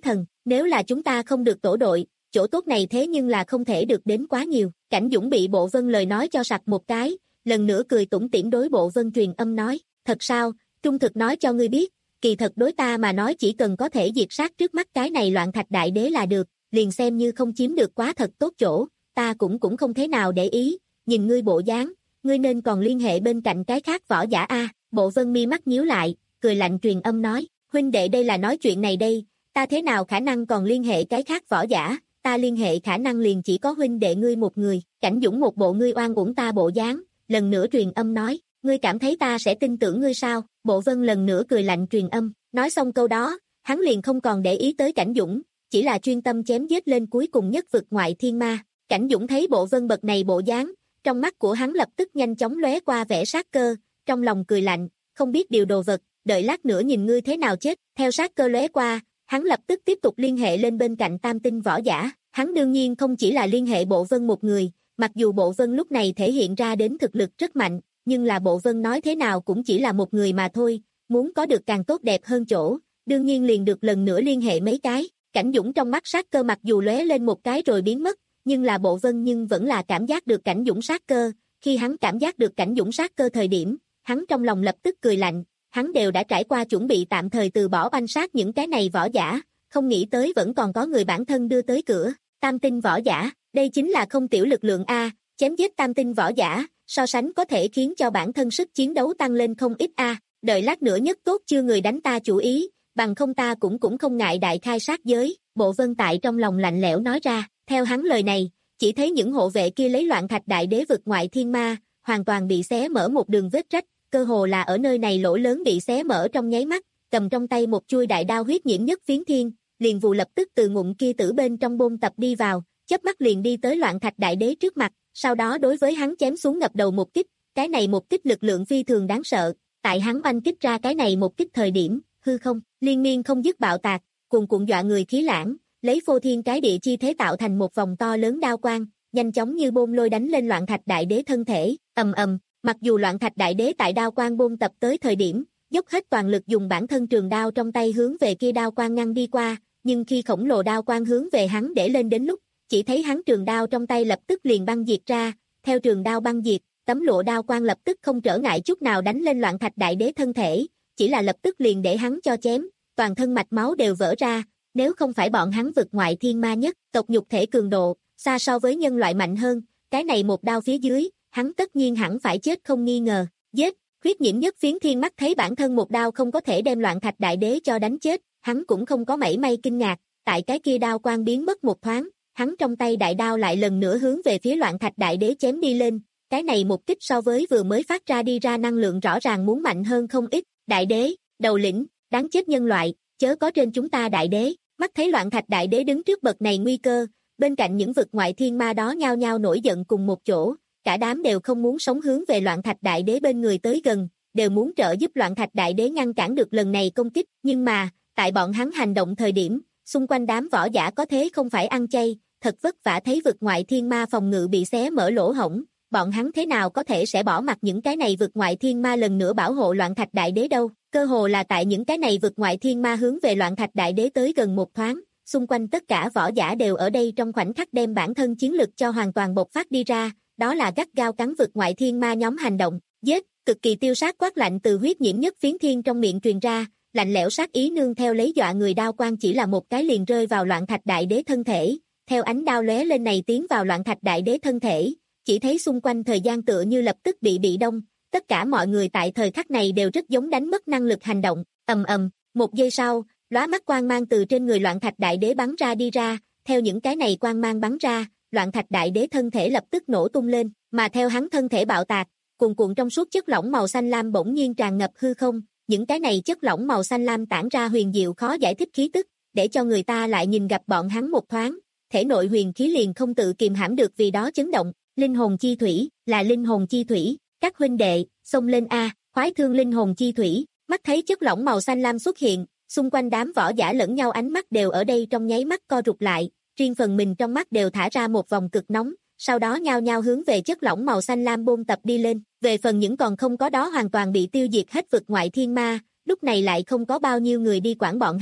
nếu là chúng ta không được tổ đội, chỗ tốt này thế nhưng là không thể được đến quá nhiều. Cảnh Dũng bị Bộ Vân lời nói cho sặc một cái, lần nữa cười tủm tỉm đối Bộ Vân truyền âm nói, thật sao, trung thực nói cho ngươi biết, kỳ thật đối ta mà nói chỉ cần có thể diệt sát trước mắt cái này Loạn Thạch Đại Đế là được, liền xem như không chiếm được quá thật tốt chỗ, ta cũng cũng không thế nào để ý, nhìn ngươi bộ dáng, ngươi nên còn liên hệ bên cạnh cái khác võ giả a. Bộ Vân mi mắt nhíu lại, cười lạnh truyền âm nói, huynh đệ đây là nói chuyện này đây, ta thế nào khả năng còn liên hệ cái khác võ giả, ta liên hệ khả năng liền chỉ có huynh đệ ngươi một người. Cảnh Dũng một bộ ngươi oan uổng ta bộ dáng, lần nữa truyền âm nói, ngươi cảm thấy ta sẽ tin tưởng ngươi sao? Bộ Vân lần nữa cười lạnh truyền âm, nói xong câu đó, hắn liền không còn để ý tới Cảnh Dũng, chỉ là chuyên tâm chém giết lên cuối cùng nhất vực ngoại thiên ma. Cảnh Dũng thấy Bộ Vân bậc này bộ dáng, trong mắt của hắn lập tức nhanh chóng lóe qua vẻ sát cơ, trong lòng cười lạnh, không biết điều đồ vật, đợi lát nữa nhìn ngươi thế nào chết. Theo sát cơ lóe qua, hắn lập tức tiếp tục liên hệ lên bên cạnh tam tinh võ giả, hắn đương nhiên không chỉ là liên hệ Bộ Vân một người, mặc dù Bộ Vân lúc này thể hiện ra đến thực lực rất mạnh, nhưng là Bộ Vân nói thế nào cũng chỉ là một người mà thôi, muốn có được càng tốt đẹp hơn chỗ, đương nhiên liền được lần nữa liên hệ mấy cái. Cảnh Dũng trong mắt sát cơ mặc dù lóe lên một cái rồi biến mất, nhưng là Bộ Vân nhưng vẫn là cảm giác được Cảnh Dũng sát cơ, khi hắn cảm giác được Cảnh Dũng sát cơ thời điểm, hắn trong lòng lập tức cười lạnh, hắn đều đã trải qua chuẩn bị tạm thời từ bỏ oanh sát những cái này võ giả, không nghĩ tới vẫn còn có người bản thân đưa tới cửa, tam tinh võ giả, đây chính là không tiểu lực lượng a, chém giết tam tinh võ giả, so sánh có thể khiến cho bản thân sức chiến đấu tăng lên không ít a, đợi lát nữa nhất tốt chưa người đánh ta chủ ý, bằng không ta cũng cũng không ngại đại khai sát giới. Bộ Vân tại trong lòng lạnh lẽo nói ra, theo hắn lời này, chỉ thấy những hộ vệ kia lấy Loạn Thạch Đại Đế vực ngoại thiên ma, hoàn toàn bị xé mở một đường vết rách, cơ hồ là ở nơi này lỗ lớn bị xé mở trong nháy mắt, cầm trong tay một chuôi đại đao huyết nhiễm nhất phiến thiên, liền vụ lập tức từ ngụm kia tử bên trong bôn tập đi vào, chớp mắt liền đi tới Loạn Thạch Đại Đế trước mặt, sau đó đối với hắn chém xuống ngập đầu một kích, cái này một kích lực lượng phi thường đáng sợ, tại hắn oanh kích ra cái này một kích thời điểm, hư không liên miên không dứt bạo tạc, cuồn cuộn dọa người khí lãng, lấy phô thiên cái địa chi thế tạo thành một vòng to lớn đao quang, nhanh chóng như bôn lôi đánh lên Loạn Thạch Đại Đế thân thể, ầm ầm, mặc dù Loạn Thạch Đại Đế tại đao quang bôn tập tới thời điểm, dốc hết toàn lực dùng bản thân trường đao trong tay hướng về kia đao quang ngăn đi qua, nhưng khi khổng lồ đao quang hướng về hắn để lên đến lúc, chỉ thấy hắn trường đao trong tay lập tức liền băng diệt ra, theo trường đao băng diệt, tấm lụa đao quang lập tức không trở ngại chút nào đánh lên Loạn Thạch Đại Đế thân thể, chỉ là lập tức liền để hắn cho chém, toàn thân mạch máu đều vỡ ra, nếu không phải bọn hắn vực ngoại thiên ma nhất, tộc nhục thể cường độ, xa so với nhân loại mạnh hơn, cái này một đao phía dưới, hắn tất nhiên hẳn phải chết không nghi ngờ. Giết, huyết nhiễm nhất phiến thiên mắt thấy bản thân một đao không có thể đem Loạn Thạch Đại Đế cho đánh chết, hắn cũng không có mảy may kinh ngạc, tại cái kia đao quang biến mất một thoáng, hắn trong tay đại đao lại lần nữa hướng về phía Loạn Thạch Đại Đế chém đi lên, cái này một kích so với vừa mới phát ra đi ra năng lượng rõ ràng muốn mạnh hơn không ít. Đại Đế, đầu lĩnh, đáng chết nhân loại, chớ có trên chúng ta Đại Đế. Mắt thấy Loạn Thạch Đại Đế đứng trước bậc này nguy cơ, bên cạnh những vực ngoại thiên ma đó nhao nhao nổi giận cùng một chỗ, cả đám đều không muốn sống hướng về Loạn Thạch Đại Đế bên người tới gần, đều muốn trợ giúp Loạn Thạch Đại Đế ngăn cản được lần này công kích, nhưng mà, tại bọn hắn hành động thời điểm, xung quanh đám võ giả có thế không phải ăn chay, thật vất vả thấy vực ngoại thiên ma phòng ngự bị xé mở lỗ hổng, bọn hắn thế nào có thể sẽ bỏ mặc những cái này vực ngoại thiên ma lần nữa bảo hộ Loạn Thạch Đại Đế đâu, cơ hồ là tại những cái này vực ngoại thiên ma hướng về Loạn Thạch Đại Đế tới gần một thoáng, xung quanh tất cả võ giả đều ở đây trong khoảnh khắc đem bản thân chiến lực cho hoàn toàn bộc phát đi ra, đó là gắt gao cắn vực ngoại thiên ma nhóm hành động, giết, cực kỳ tiêu sát quát lạnh từ huyết nhiễm nhất phiến thiên trong miệng truyền ra, lạnh lẽo sát ý nương theo lấy dọa người đao quang chỉ là một cái liền rơi vào Loạn Thạch Đại Đế thân thể, theo ánh đao lóe lên này tiến vào Loạn Thạch Đại Đế thân thể, chỉ thấy xung quanh thời gian tựa như lập tức bị bị đông, tất cả mọi người tại thời khắc này đều rất giống đánh mất năng lực hành động, ầm ầm, một giây sau, lóa mắt quang mang từ trên người Loạn Thạch Đại Đế bắn ra đi ra, theo những cái này quang mang bắn ra, Loạn Thạch Đại Đế thân thể lập tức nổ tung lên, mà theo hắn thân thể bạo tạc, cuồn cuộn trong suốt chất lỏng màu xanh lam bỗng nhiên tràn ngập hư không, những cái này chất lỏng màu xanh lam tản ra huyền diệu khó giải thích khí tức, để cho người ta lại nhìn gặp bọn hắn một thoáng, thể nội huyền khí liền không tự kiềm hãm được vì đó chấn động, linh hồn chi thủy, là linh hồn chi thủy, các huynh đệ, xông lên a, khoái thương linh hồn chi thủy, mắt thấy chất lỏng màu xanh lam xuất hiện, xung quanh đám võ giả lẫn nhau ánh mắt đều ở đây trong nháy mắt co rụt lại, riêng phần mình trong mắt đều thả ra một vòng cực nóng, sau đó nhao nhao hướng về chất lỏng màu xanh lam bôn tập đi lên, về phần những còn không có đó hoàn toàn bị tiêu diệt hết vực ngoại thiên ma, lúc này lại không có bao nhiêu người đi quản bọn hắn,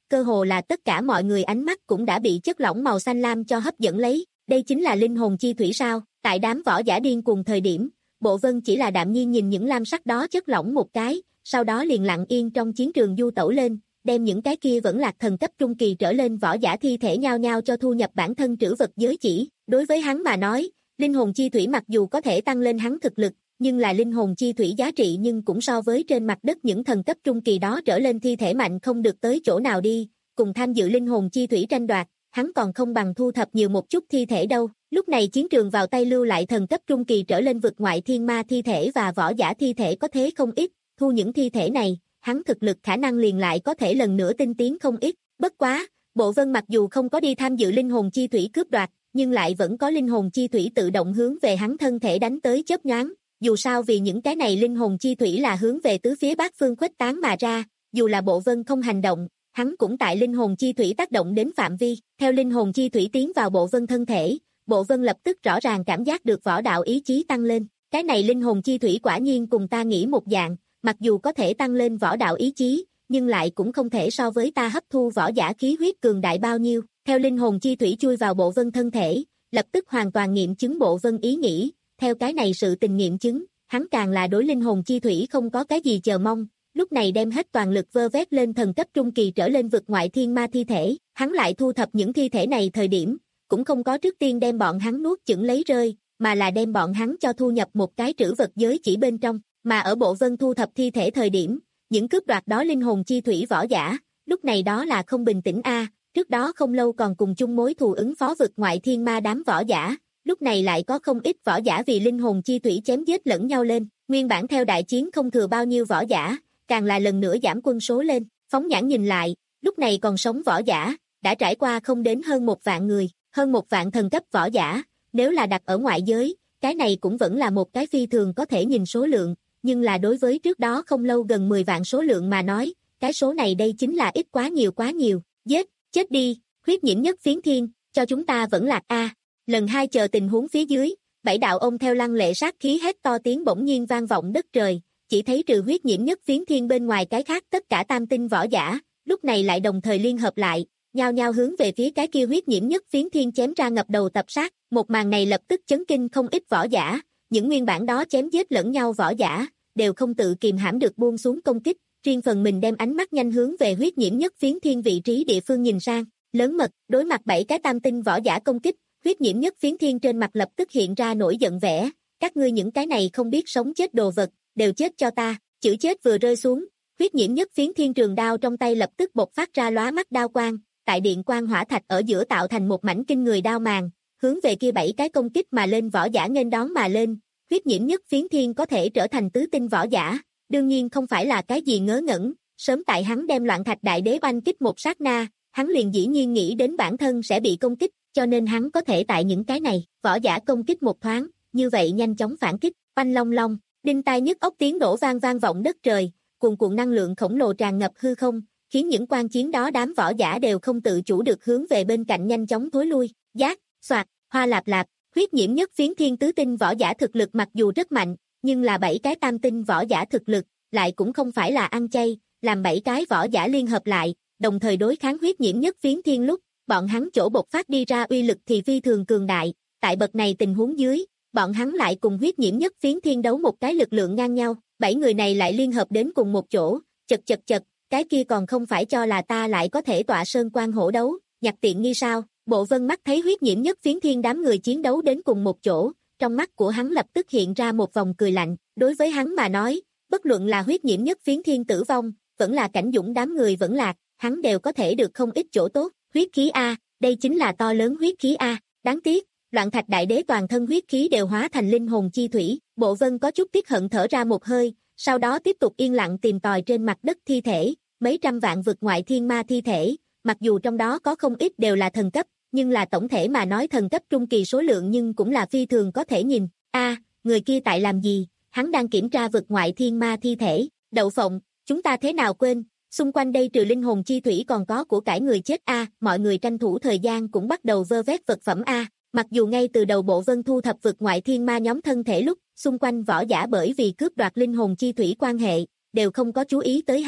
cơ hồ là tất cả mọi người ánh mắt cũng đã bị chất lỏng màu xanh lam cho hấp dẫn lấy. Đây chính là linh hồn chi thủy sao? Tại đám võ giả điên cùng thời điểm, Bộ Vân chỉ là đạm nhiên nhìn những lam sắc đó chất lỏng một cái, sau đó liền lặng yên trong chiến trường du tẩu lên, đem những cái kia vẫn lạc thần cấp trung kỳ trở lên võ giả thi thể nhao nhao cho thu nhập bản thân trữ vật giới chỉ. Đối với hắn mà nói, linh hồn chi thủy mặc dù có thể tăng lên hắn thực lực, nhưng là linh hồn chi thủy giá trị nhưng cũng so với trên mặt đất những thần cấp trung kỳ đó trở lên thi thể mạnh không được tới chỗ nào đi, cùng tham dự linh hồn chi thủy tranh đoạt, hắn còn không bằng thu thập nhiều một chút thi thể đâu. Lúc này chiến trường vào tay lưu lại thần cấp trung kỳ trở lên vực ngoại thiên ma thi thể và võ giả thi thể có thế không ít, thu những thi thể này, hắn thực lực khả năng liền lại có thể lần nữa tinh tiến không ít. Bất quá, Bộ Vân mặc dù không có đi tham dự linh hồn chi thủy cướp đoạt, nhưng lại vẫn có linh hồn chi thủy tự động hướng về hắn thân thể đánh tới chớp nhoáng. Dù sao vì những cái này linh hồn chi thủy là hướng về tứ phía bát phương khuếch tán mà ra, dù là Bộ Vân không hành động, hắn cũng tại linh hồn chi thủy tác động đến phạm vi. Theo linh hồn chi thủy tiến vào Bộ Vân thân thể, Bộ Vân lập tức rõ ràng cảm giác được võ đạo ý chí tăng lên. Cái này linh hồn chi thủy quả nhiên cùng ta nghĩ một dạng, mặc dù có thể tăng lên võ đạo ý chí, nhưng lại cũng không thể so với ta hấp thu võ giả khí huyết cường đại bao nhiêu. Theo linh hồn chi thủy chui vào Bộ Vân thân thể, lập tức hoàn toàn nghiệm chứng Bộ Vân ý nghĩ. Theo cái này sự tình nghiệm chứng, hắn càng là đối linh hồn chi thủy không có cái gì chờ mong, lúc này đem hết toàn lực vơ vét lên thần cấp trung kỳ trở lên vực ngoại thiên ma thi thể. Hắn lại thu thập những thi thể này thời điểm, cũng không có trước tiên đem bọn hắn nuốt chửng lấy rơi, mà là đem bọn hắn cho thu nhập một cái trữ vật giới chỉ bên trong. Mà ở Bộ Vân thu thập thi thể thời điểm, những cướp đoạt đó linh hồn chi thủy võ giả, lúc này đó là không bình tĩnh a, trước đó không lâu còn cùng chung mối thù ứng phó vực ngoại thiên ma đám võ giả, lúc này lại có không ít võ giả vì linh hồn chi thủy chém giết lẫn nhau lên, nguyên bản theo đại chiến không thừa bao nhiêu võ giả, càng là lần nữa giảm quân số lên. Phóng nhãn nhìn lại, lúc này còn sống võ giả, đã trải qua không đến hơn một vạn người, hơn một vạn thần cấp võ giả, nếu là đặt ở ngoại giới, cái này cũng vẫn là một cái phi thường có thể nhìn số lượng, nhưng là đối với trước đó không lâu gần mười vạn số lượng mà nói, cái số này đây chính là ít quá nhiều quá nhiều. Giết, chết đi, huyết nhiễm nhất phiến thiên, cho chúng ta vẫn lạc a. Lần hai chờ tình huống phía dưới, bảy đạo ông theo lăng lệ sát khí hét to tiếng bỗng nhiên vang vọng đất trời, chỉ thấy trừ huyết nhiễm nhất phiến thiên bên ngoài cái khác tất cả tam tinh võ giả, lúc này lại đồng thời liên hợp lại, nhao nhao hướng về phía cái kia huyết nhiễm nhất phiến thiên chém ra ngập đầu tập sát. Một màn này lập tức chấn kinh không ít võ giả, những nguyên bản đó chém giết lẫn nhau võ giả, đều không tự kìm hãm được buông xuống công kích, riêng phần mình đem ánh mắt nhanh hướng về huyết nhiễm nhất phiến thiên vị trí địa phương nhìn sang. Lớn mật, đối mặt bảy cái tam tinh võ giả công kích, huyết nhiễm nhất phiến thiên trên mặt lập tức hiện ra nổi giận vẻ, các ngươi những cái này không biết sống chết đồ vật, đều chết cho ta. Chữ chết vừa rơi xuống, huyết nhiễm nhất phiến thiên trường đao trong tay lập tức bộc phát ra lóa mắt đao quang, tại điện quang hỏa thạch ở giữa tạo thành một mảnh kinh người đao màn, hướng về kia bảy cái công kích mà lên võ giả nghênh đón mà lên. Huyết nhiễm nhất phiến thiên có thể trở thành tứ tinh võ giả, đương nhiên không phải là cái gì ngớ ngẩn, sớm tại hắn đem loạn thạch đại đế oanh kích một sát na, hắn liền dĩ nhiên nghĩ đến bản thân sẽ bị công kích, cho nên hắn có thể tại những cái này, võ giả công kích một thoáng, như vậy nhanh chóng phản kích. Oanh long long, đinh tai nhức óc tiếng nổ vang vang vọng đất trời, cuồn cuộn năng lượng khổng lồ tràn ngập hư không, khiến những quan chiến đó đám võ giả đều không tự chủ được hướng về bên cạnh nhanh chóng thối lui. Giác, xoạt, hoa lạp lạp, huyết nhiễm nhất phiến thiên tứ tinh võ giả thực lực mặc dù rất mạnh, nhưng là bảy cái tam tinh võ giả thực lực, lại cũng không phải là ăn chay, làm bảy cái võ giả liên hợp lại, đồng thời đối kháng huyết nhiễm nhất phiến thiên lúc, bọn hắn chỗ bộc phát đi ra uy lực thì phi thường cường đại, tại bậc này tình huống dưới, bọn hắn lại cùng huyết nhiễm nhất phiến thiên đấu một cái lực lượng ngang nhau, bảy người này lại liên hợp đến cùng một chỗ, chật chật chật, cái kia còn không phải cho là ta lại có thể tọa sơn quan hổ đấu, nhặt tiện nghi sao? Bộ Vân mắt thấy huyết nhiễm nhất phiến thiên đám người chiến đấu đến cùng một chỗ, trong mắt của hắn lập tức hiện ra một vòng cười lạnh, đối với hắn mà nói, bất luận là huyết nhiễm nhất phiến thiên tử vong, vẫn là Cảnh Dũng đám người vẫn lạc, hắn đều có thể được không ít chỗ tốt. Huyết khí a, đây chính là to lớn huyết khí a, đáng tiếc, loạn thạch đại đế toàn thân huyết khí đều hóa thành linh hồn chi thủy. Bộ Vân có chút tiếc hận thở ra một hơi, sau đó tiếp tục yên lặng tìm tòi trên mặt đất thi thể, mấy trăm vạn vực ngoại thiên ma thi thể, mặc dù trong đó có không ít đều là thần cấp, nhưng là tổng thể mà nói thần cấp trung kỳ số lượng nhưng cũng là phi thường có thể nhìn. A, à, người kia tại làm gì? Hắn đang kiểm tra vực ngoại thiên ma thi thể. Đậu phộng, chúng ta thế nào quên, xung quanh đây trừ linh hồn chi thủy còn có của cải người chết a, à, mọi người tranh thủ thời gian cũng bắt đầu vơ vét vật phẩm a. À. Mặc dù ngay từ đầu Bộ Vân thu thập vực ngoại thiên ma nhóm thân thể lúc, xung quanh võ giả bởi vì cướp đoạt linh hồn chi thủy quan hệ, đều không có chú ý tới hắn,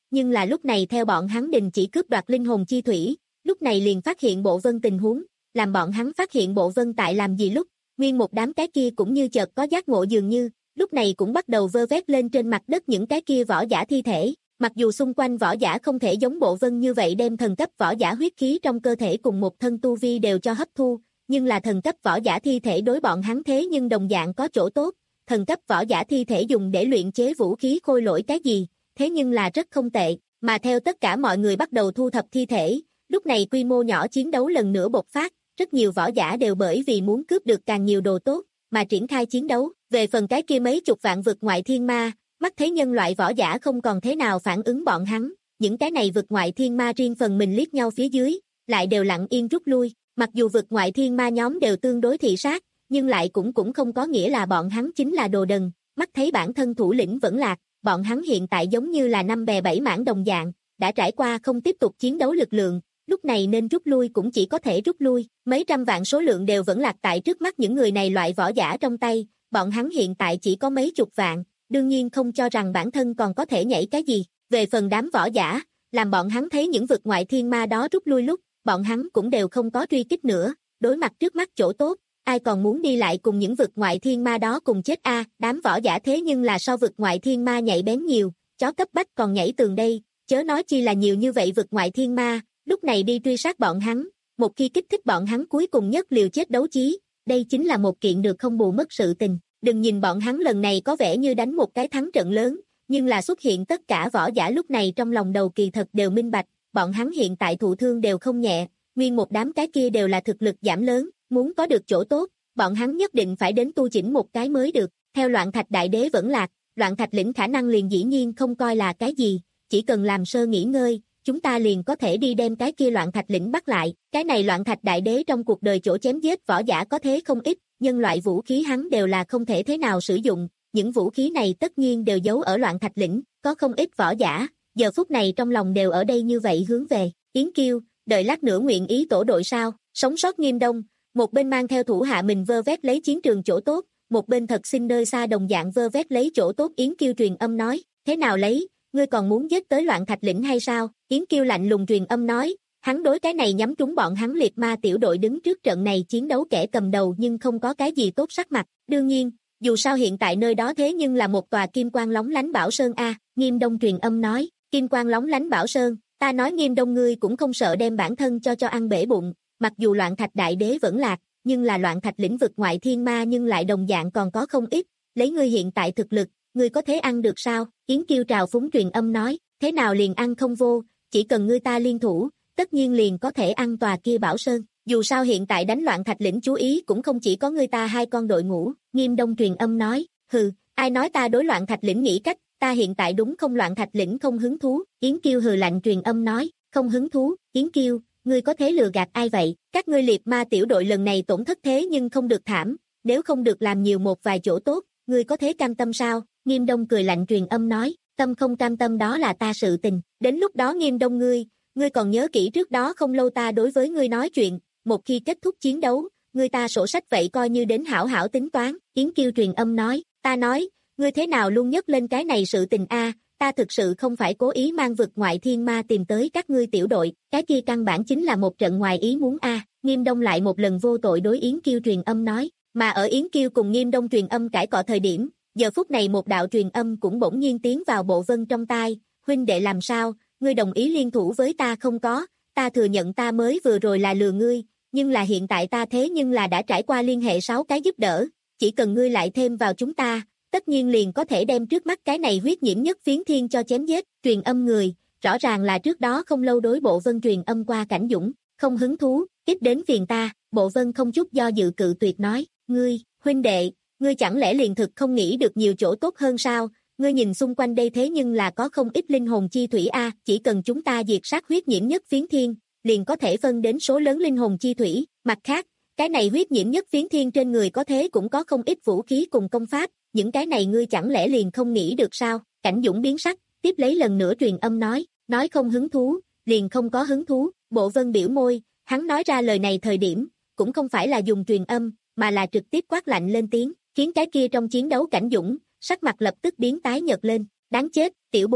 nhưng là lúc này theo bọn hắn đình chỉ cướp đoạt linh hồn chi thủy, lúc này liền phát hiện Bộ Vân tình huống, làm bọn hắn phát hiện Bộ Vân tại làm gì lúc, nguyên một đám cái kia cũng như chợt có giác ngộ dường như, lúc này cũng bắt đầu vơ vét lên trên mặt đất những cái kia võ giả thi thể, mặc dù xung quanh võ giả không thể giống Bộ Vân như vậy đem thần cấp võ giả huyết khí trong cơ thể cùng một thân tu vi đều cho hấp thu, nhưng là thần cấp võ giả thi thể đối bọn hắn thế nhưng đồng dạng có chỗ tốt, thần cấp võ giả thi thể dùng để luyện chế vũ khí khôi lỗi cái gì, thế nhưng là rất không tệ, mà theo tất cả mọi người bắt đầu thu thập thi thể, lúc này quy mô nhỏ chiến đấu lần nữa bộc phát, rất nhiều võ giả đều bởi vì muốn cướp được càng nhiều đồ tốt, mà triển khai chiến đấu, về phần cái kia mấy chục vạn vực ngoại thiên ma, mắt thấy nhân loại võ giả không còn thế nào phản ứng bọn hắn, những cái này vực ngoại thiên ma riêng phần mình liếc nhau phía dưới, lại đều lặng yên rút lui, mặc dù vực ngoại thiên ma nhóm đều tương đối thị sát, nhưng lại cũng cũng không có nghĩa là bọn hắn chính là đồ đần, mắt thấy bản thân thủ lĩnh vẫn lạc, bọn hắn hiện tại giống như là năm bè bảy mảng đồng dạng, đã trải qua không tiếp tục chiến đấu lực lượng, lúc này nên rút lui cũng chỉ có thể rút lui, mấy trăm vạn số lượng đều vẫn lạc tại trước mắt những người này loại võ giả trong tay, bọn hắn hiện tại chỉ có mấy chục vạn, đương nhiên không cho rằng bản thân còn có thể nhảy cái gì, về phần đám võ giả, làm bọn hắn thấy những vực ngoại thiên ma đó rút lui lúc, bọn hắn cũng đều không có truy kích nữa, đối mặt trước mắt chỗ tốt, ai còn muốn đi lại cùng những vực ngoại thiên ma đó cùng chết a, đám võ giả thế nhưng là so vực ngoại thiên ma nhạy bén nhiều, chó cấp bách còn nhảy tường đây, chớ nói chi là nhiều như vậy vực ngoại thiên ma, lúc này đi truy sát bọn hắn, một khi kích thích bọn hắn cuối cùng nhất liều chết đấu chí, đây chính là một kiện được không bù mất sự tình, đừng nhìn bọn hắn lần này có vẻ như đánh một cái thắng trận lớn, nhưng là xuất hiện tất cả võ giả lúc này trong lòng đầu kỳ thật đều minh bạch, bọn hắn hiện tại thụ thương đều không nhẹ, nguyên một đám cái kia đều là thực lực giảm lớn, muốn có được chỗ tốt, bọn hắn nhất định phải đến tu chỉnh một cái mới được, theo Loạn Thạch Đại Đế vẫn lạc, Loạn Thạch lĩnh khả năng liền dĩ nhiên không coi là cái gì, chỉ cần làm sơ nghỉ ngơi, chúng ta liền có thể đi đem cái kia Loạn Thạch lĩnh bắt lại, cái này Loạn Thạch Đại Đế trong cuộc đời chỗ chém giết võ giả có thế không ít, nhân loại vũ khí hắn đều là không thể thế nào sử dụng, những vũ khí này tất nhiên đều giấu ở Loạn Thạch lĩnh, có không ít võ giả, giờ phút này trong lòng đều ở đây như vậy hướng về, Yến Kiêu, đợi lát nữa nguyện ý tổ đội sao, sống sót Nghiêm Đông, một bên mang theo thủ hạ mình vơ vét lấy chiến trường chỗ tốt, một bên thật xin nơi xa đồng dạng vơ vét lấy chỗ tốt. Yến Kiêu truyền âm nói, thế nào lấy, ngươi còn muốn giết tới Loạn Thạch lĩnh hay sao? Yến Kiêu lạnh lùng truyền âm nói, hắn đối cái này nhắm trúng bọn hắn liệt ma tiểu đội đứng trước trận này chiến đấu kẻ cầm đầu nhưng không có cái gì tốt sắc mặt, đương nhiên, dù sao hiện tại nơi đó thế nhưng là một tòa kim quang lóng lánh bảo sơn a. Nghiêm Đông truyền âm nói, kim quang lóng lánh bảo sơn, ta nói Nghiêm Đông ngươi cũng không sợ đem bản thân cho cho ăn bể bụng, mặc dù Loạn Thạch Đại Đế vẫn lạc, nhưng là Loạn Thạch lĩnh vực ngoại thiên ma nhưng lại đồng dạng còn có không ít, lấy ngươi hiện tại thực lực, ngươi có thể ăn được sao? Yến Kiêu trào phúng truyền âm nói, thế nào liền ăn không vô, chỉ cần ngươi ta liên thủ, tất nhiên liền có thể ăn tòa kia bảo sơn, dù sao hiện tại đánh Loạn Thạch lĩnh chú ý cũng không chỉ có ngươi ta hai con đội ngũ. Nghiêm Đông truyền âm nói, hừ, ai nói ta đối Loạn Thạch lĩnh nghĩ cách, ta hiện tại đúng không Loạn Thạch lĩnh không hứng thú. Yến Kiêu hừ lạnh truyền âm nói, không hứng thú. Yến Kiêu, ngươi có thế lừa gạt ai vậy? Các ngươi liệt ma tiểu đội lần này tổn thất thế nhưng không được thảm, nếu không được làm nhiều một vài chỗ tốt, ngươi có thế cam tâm sao? Nghiêm Đông cười lạnh truyền âm nói, tâm không cam tâm đó là ta sự tình, đến lúc đó Nghiêm Đông ngươi, ngươi còn nhớ kỹ trước đó không lâu ta đối với ngươi nói chuyện, một khi kết thúc chiến đấu, ngươi ta sổ sách vậy coi như đến hảo hảo tính toán. Yến Kiêu truyền âm nói, ta nói, ngươi thế nào luôn nhắc lên cái này sự tình a? Ta thực sự không phải cố ý mang vực ngoại thiên ma tìm tới các ngươi tiểu đội, cái kia căn bản chính là một trận ngoài ý muốn a. Nghiêm Đông lại một lần vô tội đối Yến Kiêu truyền âm nói, mà ở Yến Kiêu cùng Nghiêm Đông truyền âm cãi cọ thời điểm, giờ phút này một đạo truyền âm cũng bỗng nhiên tiến vào Bộ Vân trong tai, huynh đệ làm sao, ngươi đồng ý liên thủ với ta không có, ta thừa nhận ta mới vừa rồi là lừa ngươi, nhưng là hiện tại ta thế nhưng là đã trải qua liên hệ sáu cái giúp đỡ, chỉ cần ngươi lại thêm vào chúng ta, tất nhiên liền có thể đem trước mắt cái này huyết nhiễm nhất phiến thiên cho chém giết. Truyền âm người, rõ ràng là trước đó không lâu đối Bộ Vân truyền âm qua Cảnh Dũng, không hứng thú, ít đến phiền ta. Bộ Vân không chút do dự cự tuyệt nói, ngươi, huynh đệ, ngươi chẳng lẽ liền thực không nghĩ được nhiều chỗ tốt hơn sao? Ngươi nhìn xung quanh đây thế nhưng là có không ít linh hồn chi thủy a, chỉ cần chúng ta diệt sát huyết nhiễm nhất phiến thiên, liền có thể phân đến số lớn linh hồn chi thủy, mặt khác, cái này huyết nhiễm nhất phiến thiên trên người có thế cũng có không ít vũ khí cùng công pháp, những cái này ngươi chẳng lẽ liền không nghĩ được sao? Cảnh Dũng biến sắc, tiếp lấy lần nữa truyền âm nói, nói không hứng thú, liền không có hứng thú. Bộ Vân biểu môi, hắn nói ra lời này thời điểm, cũng không phải là dùng truyền âm, mà là trực tiếp quát lạnh lên tiếng, khiến cái kia trong chiến đấu Cảnh Dũng, sắc mặt lập tức biến tái nhợt lên, đáng chết, tiểu bối,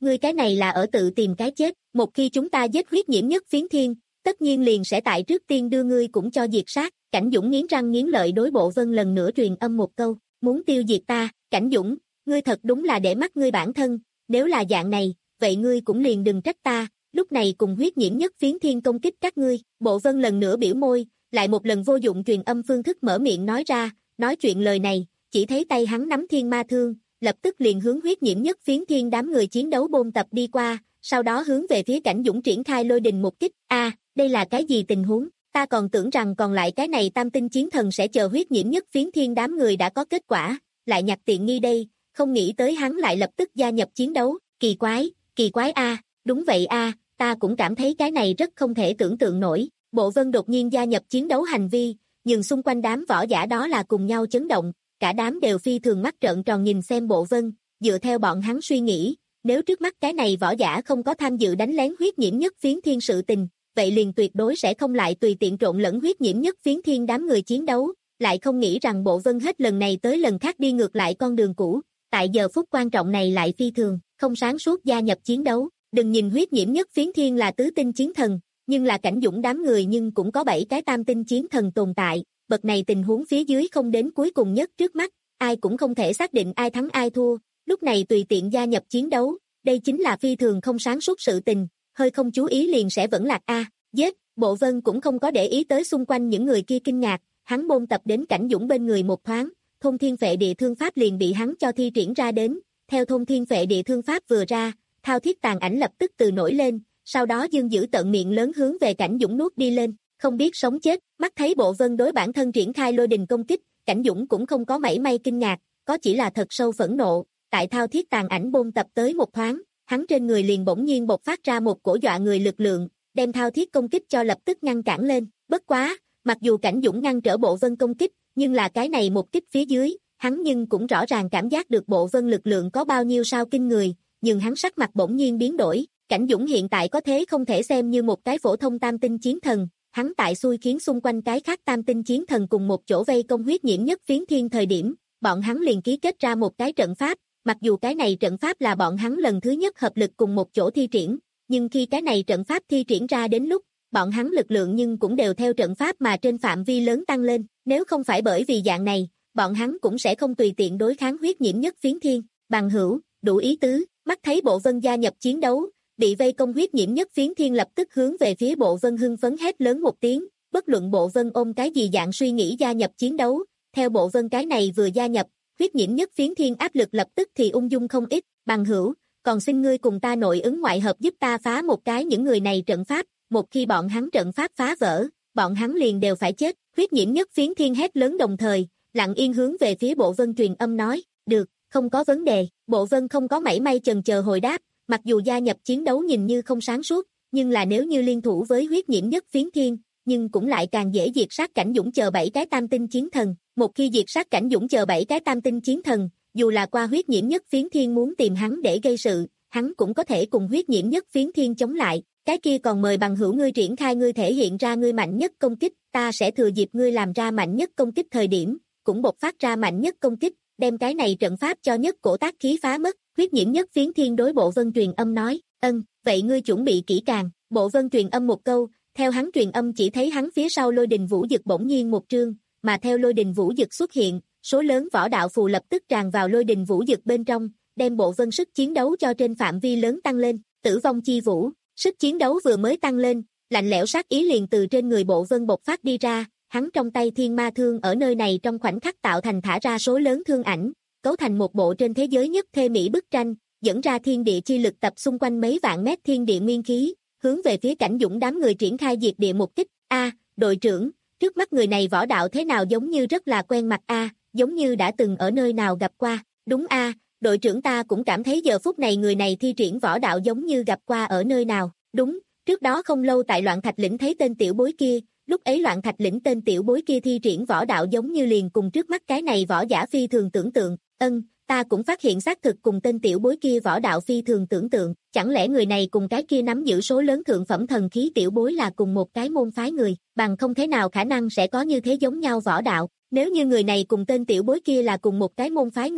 ngươi cái này là ở tự tìm cái chết, một khi chúng ta giết huyết nhiễm nhất phiến thiên, tất nhiên liền sẽ tại trước tiên đưa ngươi cũng cho diệt sát. Cảnh Dũng nghiến răng nghiến lợi đối Bộ Vân lần nữa truyền âm một câu, muốn tiêu diệt ta. Cảnh Dũng, ngươi thật đúng là để mắt ngươi bản thân, nếu là dạng này, vậy ngươi cũng liền đừng trách ta, lúc này cùng huyết nhiễm nhất phiến thiên công kích các ngươi. Bộ Vân lần nữa biểu môi, lại một lần vô dụng truyền âm phương thức mở miệng nói ra, nói chuyện lời này, chỉ thấy tay hắn nắm thiên ma thương, lập tức liền hướng huyết nhiễm nhất phiến thiên đám người chiến đấu bôn tập đi qua, sau đó hướng về phía Cảnh Dũng triển khai lôi đình một kích. A, à, đây là cái gì tình huống? Ta còn tưởng rằng còn lại cái này tam tinh chiến thần sẽ chờ huyết nhiễm nhất phiến thiên đám người đã có kết quả, lại nhặt tiện nghi đây, không nghĩ tới hắn lại lập tức gia nhập chiến đấu, kỳ quái, kỳ quái a, à, đúng vậy a, à, ta cũng cảm thấy cái này rất không thể tưởng tượng nổi. Bộ Vân đột nhiên gia nhập chiến đấu hành vi, nhưng xung quanh đám võ giả đó là cùng nhau chấn động, cả đám đều phi thường mắt trợn tròn nhìn xem Bộ Vân, dựa theo bọn hắn suy nghĩ, nếu trước mắt cái này võ giả không có tham dự đánh lén huyết nhiễm nhất phiến thiên sự tình, vậy liền tuyệt đối sẽ không lại tùy tiện trộn lẫn huyết nhiễm nhất phiến thiên đám người chiến đấu, lại không nghĩ rằng Bộ Vân hết lần này tới lần khác đi ngược lại con đường cũ, tại giờ phút quan trọng này lại phi thường, không sáng suốt gia nhập chiến đấu. Đừng nhìn huyết nhiễm nhất phiến thiên là tứ tinh chiến thần, nhưng là Cảnh Dũng đám người nhưng cũng có bảy cái tam tinh chiến thần tồn tại, bậc này tình huống phía dưới không đến cuối cùng nhất trước mắt, ai cũng không thể xác định ai thắng ai thua, lúc này tùy tiện gia nhập chiến đấu, đây chính là phi thường không sáng suốt sự tình, hơi không chú ý liền sẽ vẫn lạc a, à, giết. Bộ Vân cũng không có để ý tới xung quanh những người kia kinh ngạc, hắn bôn tập đến Cảnh Dũng bên người một thoáng, thôn thiên phệ địa thương pháp liền bị hắn cho thi triển ra đến, theo thôn thiên phệ địa thương pháp vừa ra, thao thiết tàn ảnh lập tức từ nổi lên, sau đó dương giữ tận miệng lớn hướng về Cảnh Dũng nuốt đi lên, không biết sống chết. Mắt thấy Bộ Vân đối bản thân triển khai lôi đình công kích, Cảnh Dũng cũng không có mảy may kinh ngạc, có chỉ là thật sâu phẫn nộ, tại thao thiết tàn ảnh bôn tập tới một thoáng, hắn trên người liền bỗng nhiên bộc phát ra một cổ dọa người lực lượng, đem thao thiết công kích cho lập tức ngăn cản lên. Bất quá, mặc dù Cảnh Dũng ngăn trở Bộ Vân công kích, nhưng là cái này một kích phía dưới, hắn nhưng cũng rõ ràng cảm giác được Bộ Vân lực lượng có bao nhiêu sao kinh người, nhưng hắn sắc mặt bỗng nhiên biến đổi. Cảnh Dũng hiện tại có thế không thể xem như một cái phổ thông tam tinh chiến thần, hắn tại xui khiến xung quanh cái khác tam tinh chiến thần cùng một chỗ vây công huyết nhiễm nhất phiến thiên thời điểm, bọn hắn liền ký kết ra một cái trận pháp, mặc dù cái này trận pháp là bọn hắn lần thứ nhất hợp lực cùng một chỗ thi triển, nhưng khi cái này trận pháp thi triển ra đến lúc, bọn hắn lực lượng nhưng cũng đều theo trận pháp mà trên phạm vi lớn tăng lên, nếu không phải bởi vì dạng này, bọn hắn cũng sẽ không tùy tiện đối kháng huyết nhiễm nhất phiến thiên. Bằng hữu, đủ ý tứ. Mắt thấy Bộ Vân gia nhập chiến đấu, bị vây công huyết nhiễm nhất phiến thiên lập tức hướng về phía Bộ Vân hưng phấn hét lớn một tiếng, bất luận Bộ Vân ôm cái gì dạng suy nghĩ gia nhập chiến đấu, theo Bộ Vân cái này vừa gia nhập, huyết nhiễm nhất phiến thiên áp lực lập tức thì ung dung không ít. Bằng hữu, còn xin ngươi cùng ta nội ứng ngoại hợp giúp ta phá một cái những người này trận pháp, một khi bọn hắn trận pháp phá vỡ, bọn hắn liền đều phải chết. Huyết nhiễm nhất phiến thiên hét lớn đồng thời, lặng yên hướng về phía Bộ Vân truyền âm nói, được, không có vấn đề. Bộ Vân không có mảy may chần chờ hồi đáp, mặc dù gia nhập chiến đấu nhìn như không sáng suốt, nhưng là nếu như liên thủ với huyết nhiễm nhất phiến thiên, nhưng cũng lại càng dễ diệt sát Cảnh Dũng chờ bảy cái tam tinh chiến thần. Một khi diệt sát Cảnh Dũng chờ bảy cái tam tinh chiến thần, dù là qua huyết nhiễm nhất phiến thiên muốn tìm hắn để gây sự, hắn cũng có thể cùng huyết nhiễm nhất phiến thiên chống lại. Cái kia còn mời bằng hữu ngươi triển khai ngươi thể hiện ra ngươi mạnh nhất công kích, ta sẽ thừa dịp ngươi làm ra mạnh nhất công kích thời điểm, cũng bộc phát ra mạnh nhất công kích, đem cái này trận pháp cho nhất cổ tác khí phá mất. Huyết nhiễm nhất phiến thiên đối Bộ Vân truyền âm nói, ân, vậy ngươi chuẩn bị kỹ càng. Bộ Vân truyền âm một câu, theo hắn truyền âm chỉ thấy hắn phía sau lôi đình vũ dực bỗng nhiên một trương, mà theo lôi đình vũ dực xuất hiện, số lớn võ đạo phù lập tức tràn vào lôi đình vũ dực bên trong, đem Bộ Vân sức chiến đấu cho trên phạm vi lớn tăng lên. Tử vong chi vũ, sức chiến đấu vừa mới tăng lên, lạnh lẽo sát ý liền từ trên người Bộ Vân bộc phát đi ra, hắn trong tay thiên ma thương ở nơi này trong khoảnh khắc tạo thành thả ra số lớn thương ảnh, cấu thành một bộ trên thế giới nhất thê mỹ bức tranh, dẫn ra thiên địa chi lực tập xung quanh mấy vạn mét thiên địa nguyên khí, hướng về phía Cảnh Dũng đám người triển khai diệt địa một kích. A, đội trưởng, trước mắt người này võ đạo thế nào giống như rất là quen mặt a, giống như đã từng ở nơi nào gặp qua. Đúng a, đội trưởng ta cũng cảm thấy giờ phút này người này thi triển võ đạo giống như gặp qua ở nơi nào. Đúng, trước đó không lâu tại Loạn Thạch Lĩnh thấy tên tiểu bối kia, lúc ấy Loạn Thạch Lĩnh tên tiểu bối kia thi triển võ đạo giống như liền cùng trước mắt cái này võ giả phi thường tưởng tượng. Ân, ta cũng phát hiện xác thực cùng tên tiểu bối kia võ đạo phi thường tưởng tượng, chẳng lẽ người này cùng cái kia nắm giữ số lớn thượng phẩm thần khí tiểu bối là cùng một cái môn phái người, bằng không thế nào khả năng sẽ có như thế giống nhau võ đạo. Nếu như người này cùng tên tiểu bối kia là cùng một cái môn phái người,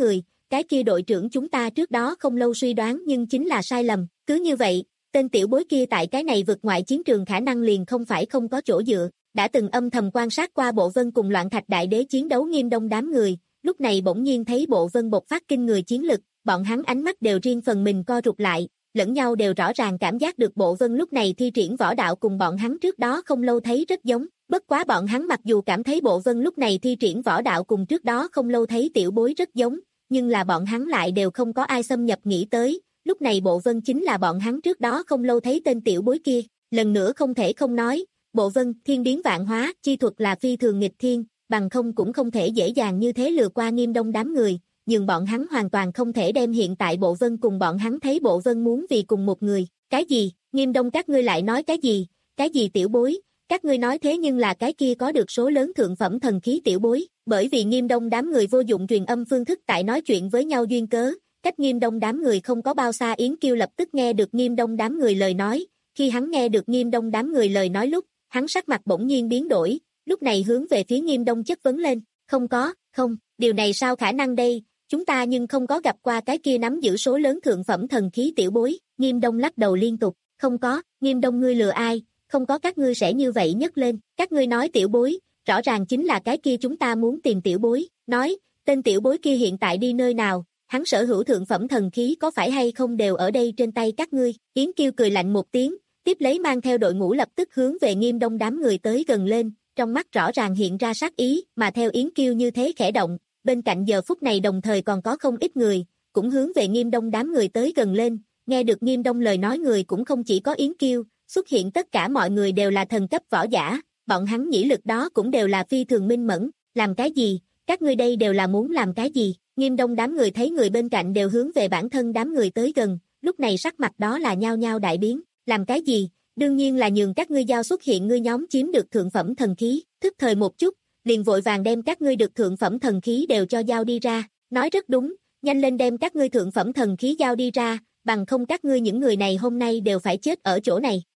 cái kia đội trưởng chúng ta trước đó không lâu suy đoán nhưng chính là sai lầm, cứ như vậy, tên tiểu bối kia tại cái này vượt ngoại chiến trường khả năng liền không phải không có chỗ dựa, đã từng âm thầm quan sát qua Bộ Vân cùng Loạn Thạch Đại Đế chiến đấu Nghiêm Đông đám người, lúc này bỗng nhiên thấy Bộ Vân bộc phát kinh người chiến lực, bọn hắn ánh mắt đều riêng phần mình co rụt lại, lẫn nhau đều rõ ràng cảm giác được Bộ Vân lúc này thi triển võ đạo cùng bọn hắn trước đó không lâu thấy rất giống, bất quá bọn hắn mặc dù cảm thấy Bộ Vân lúc này thi triển võ đạo cùng trước đó không lâu thấy tiểu bối rất giống, nhưng là bọn hắn lại đều không có ai xâm nhập nghĩ tới, lúc này Bộ Vân chính là bọn hắn trước đó không lâu thấy tên tiểu bối kia, lần nữa không thể không nói, Bộ Vân thiên biến vạn hóa, chi thuật là phi thường nghịch thiên, bằng không cũng không thể dễ dàng như thế lừa qua Nghiêm Đông đám người, nhưng bọn hắn hoàn toàn không thể đem hiện tại Bộ Vân cùng bọn hắn thấy Bộ Vân muốn vì cùng một người, cái gì, Nghiêm Đông các ngươi lại nói cái gì, cái gì tiểu bối, các ngươi nói thế nhưng là cái kia có được số lớn thượng phẩm thần khí tiểu bối, bởi vì Nghiêm Đông đám người vô dụng truyền âm phương thức tại nói chuyện với nhau duyên cớ, cách Nghiêm Đông đám người không có bao xa Yến Kiêu lập tức nghe được Nghiêm Đông đám người lời nói, khi hắn nghe được Nghiêm Đông đám người lời nói lúc, hắn sắc mặt bỗng nhiên biến đổi, lúc này hướng về phía Nghiêm Đông chất vấn lên, không có, không, điều này sao khả năng đây, chúng ta nhưng không có gặp qua cái kia nắm giữ số lớn thượng phẩm thần khí tiểu bối, Nghiêm Đông lắc đầu liên tục, không có, Nghiêm Đông ngươi lừa ai, không có các ngươi sẽ như vậy nhấc lên, các ngươi nói tiểu bối, rõ ràng chính là cái kia chúng ta muốn tìm tiểu bối, nói, tên tiểu bối kia hiện tại đi nơi nào, hắn sở hữu thượng phẩm thần khí có phải hay không đều ở đây trên tay các ngươi, Yến Kiêu cười lạnh một tiếng, tiếp lấy mang theo đội ngũ lập tức hướng về Nghiêm Đông đám người tới gần lên, trong mắt rõ ràng hiện ra sát ý, mà theo Yến Kiêu như thế khẽ động, bên cạnh giờ phút này đồng thời còn có không ít người, cũng hướng về Nghiêm Đông đám người tới gần lên, nghe được Nghiêm Đông lời nói người cũng không chỉ có Yến Kiêu, xuất hiện tất cả mọi người đều là thần cấp võ giả, bọn hắn nhĩ lực đó cũng đều là phi thường minh mẫn, làm cái gì, các ngươi đây đều là muốn làm cái gì, Nghiêm Đông đám người thấy người bên cạnh đều hướng về bản thân đám người tới gần, lúc này sắc mặt đó là nhao nhao đại biến, làm cái gì, đương nhiên là nhường các ngươi giao xuất hiện ngươi nhóm chiếm được thượng phẩm thần khí, thức thời một chút, liền vội vàng đem các ngươi được thượng phẩm thần khí đều cho giao đi ra, nói rất đúng, nhanh lên đem các ngươi thượng phẩm thần khí giao đi ra, bằng không các ngươi những người này hôm nay đều phải chết ở chỗ này.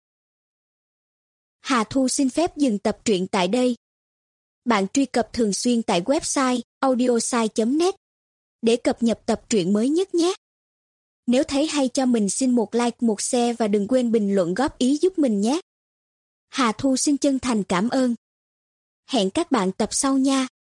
Hà Thu xin phép dừng tập truyện tại đây. Bạn truy cập thường xuyên tại website audiosai chấm net để cập nhật tập truyện mới nhất nhé. Nếu thấy hay cho mình xin một like, một share và đừng quên bình luận góp ý giúp mình nhé. Hà Thu xin chân thành cảm ơn. Hẹn các bạn tập sau nha.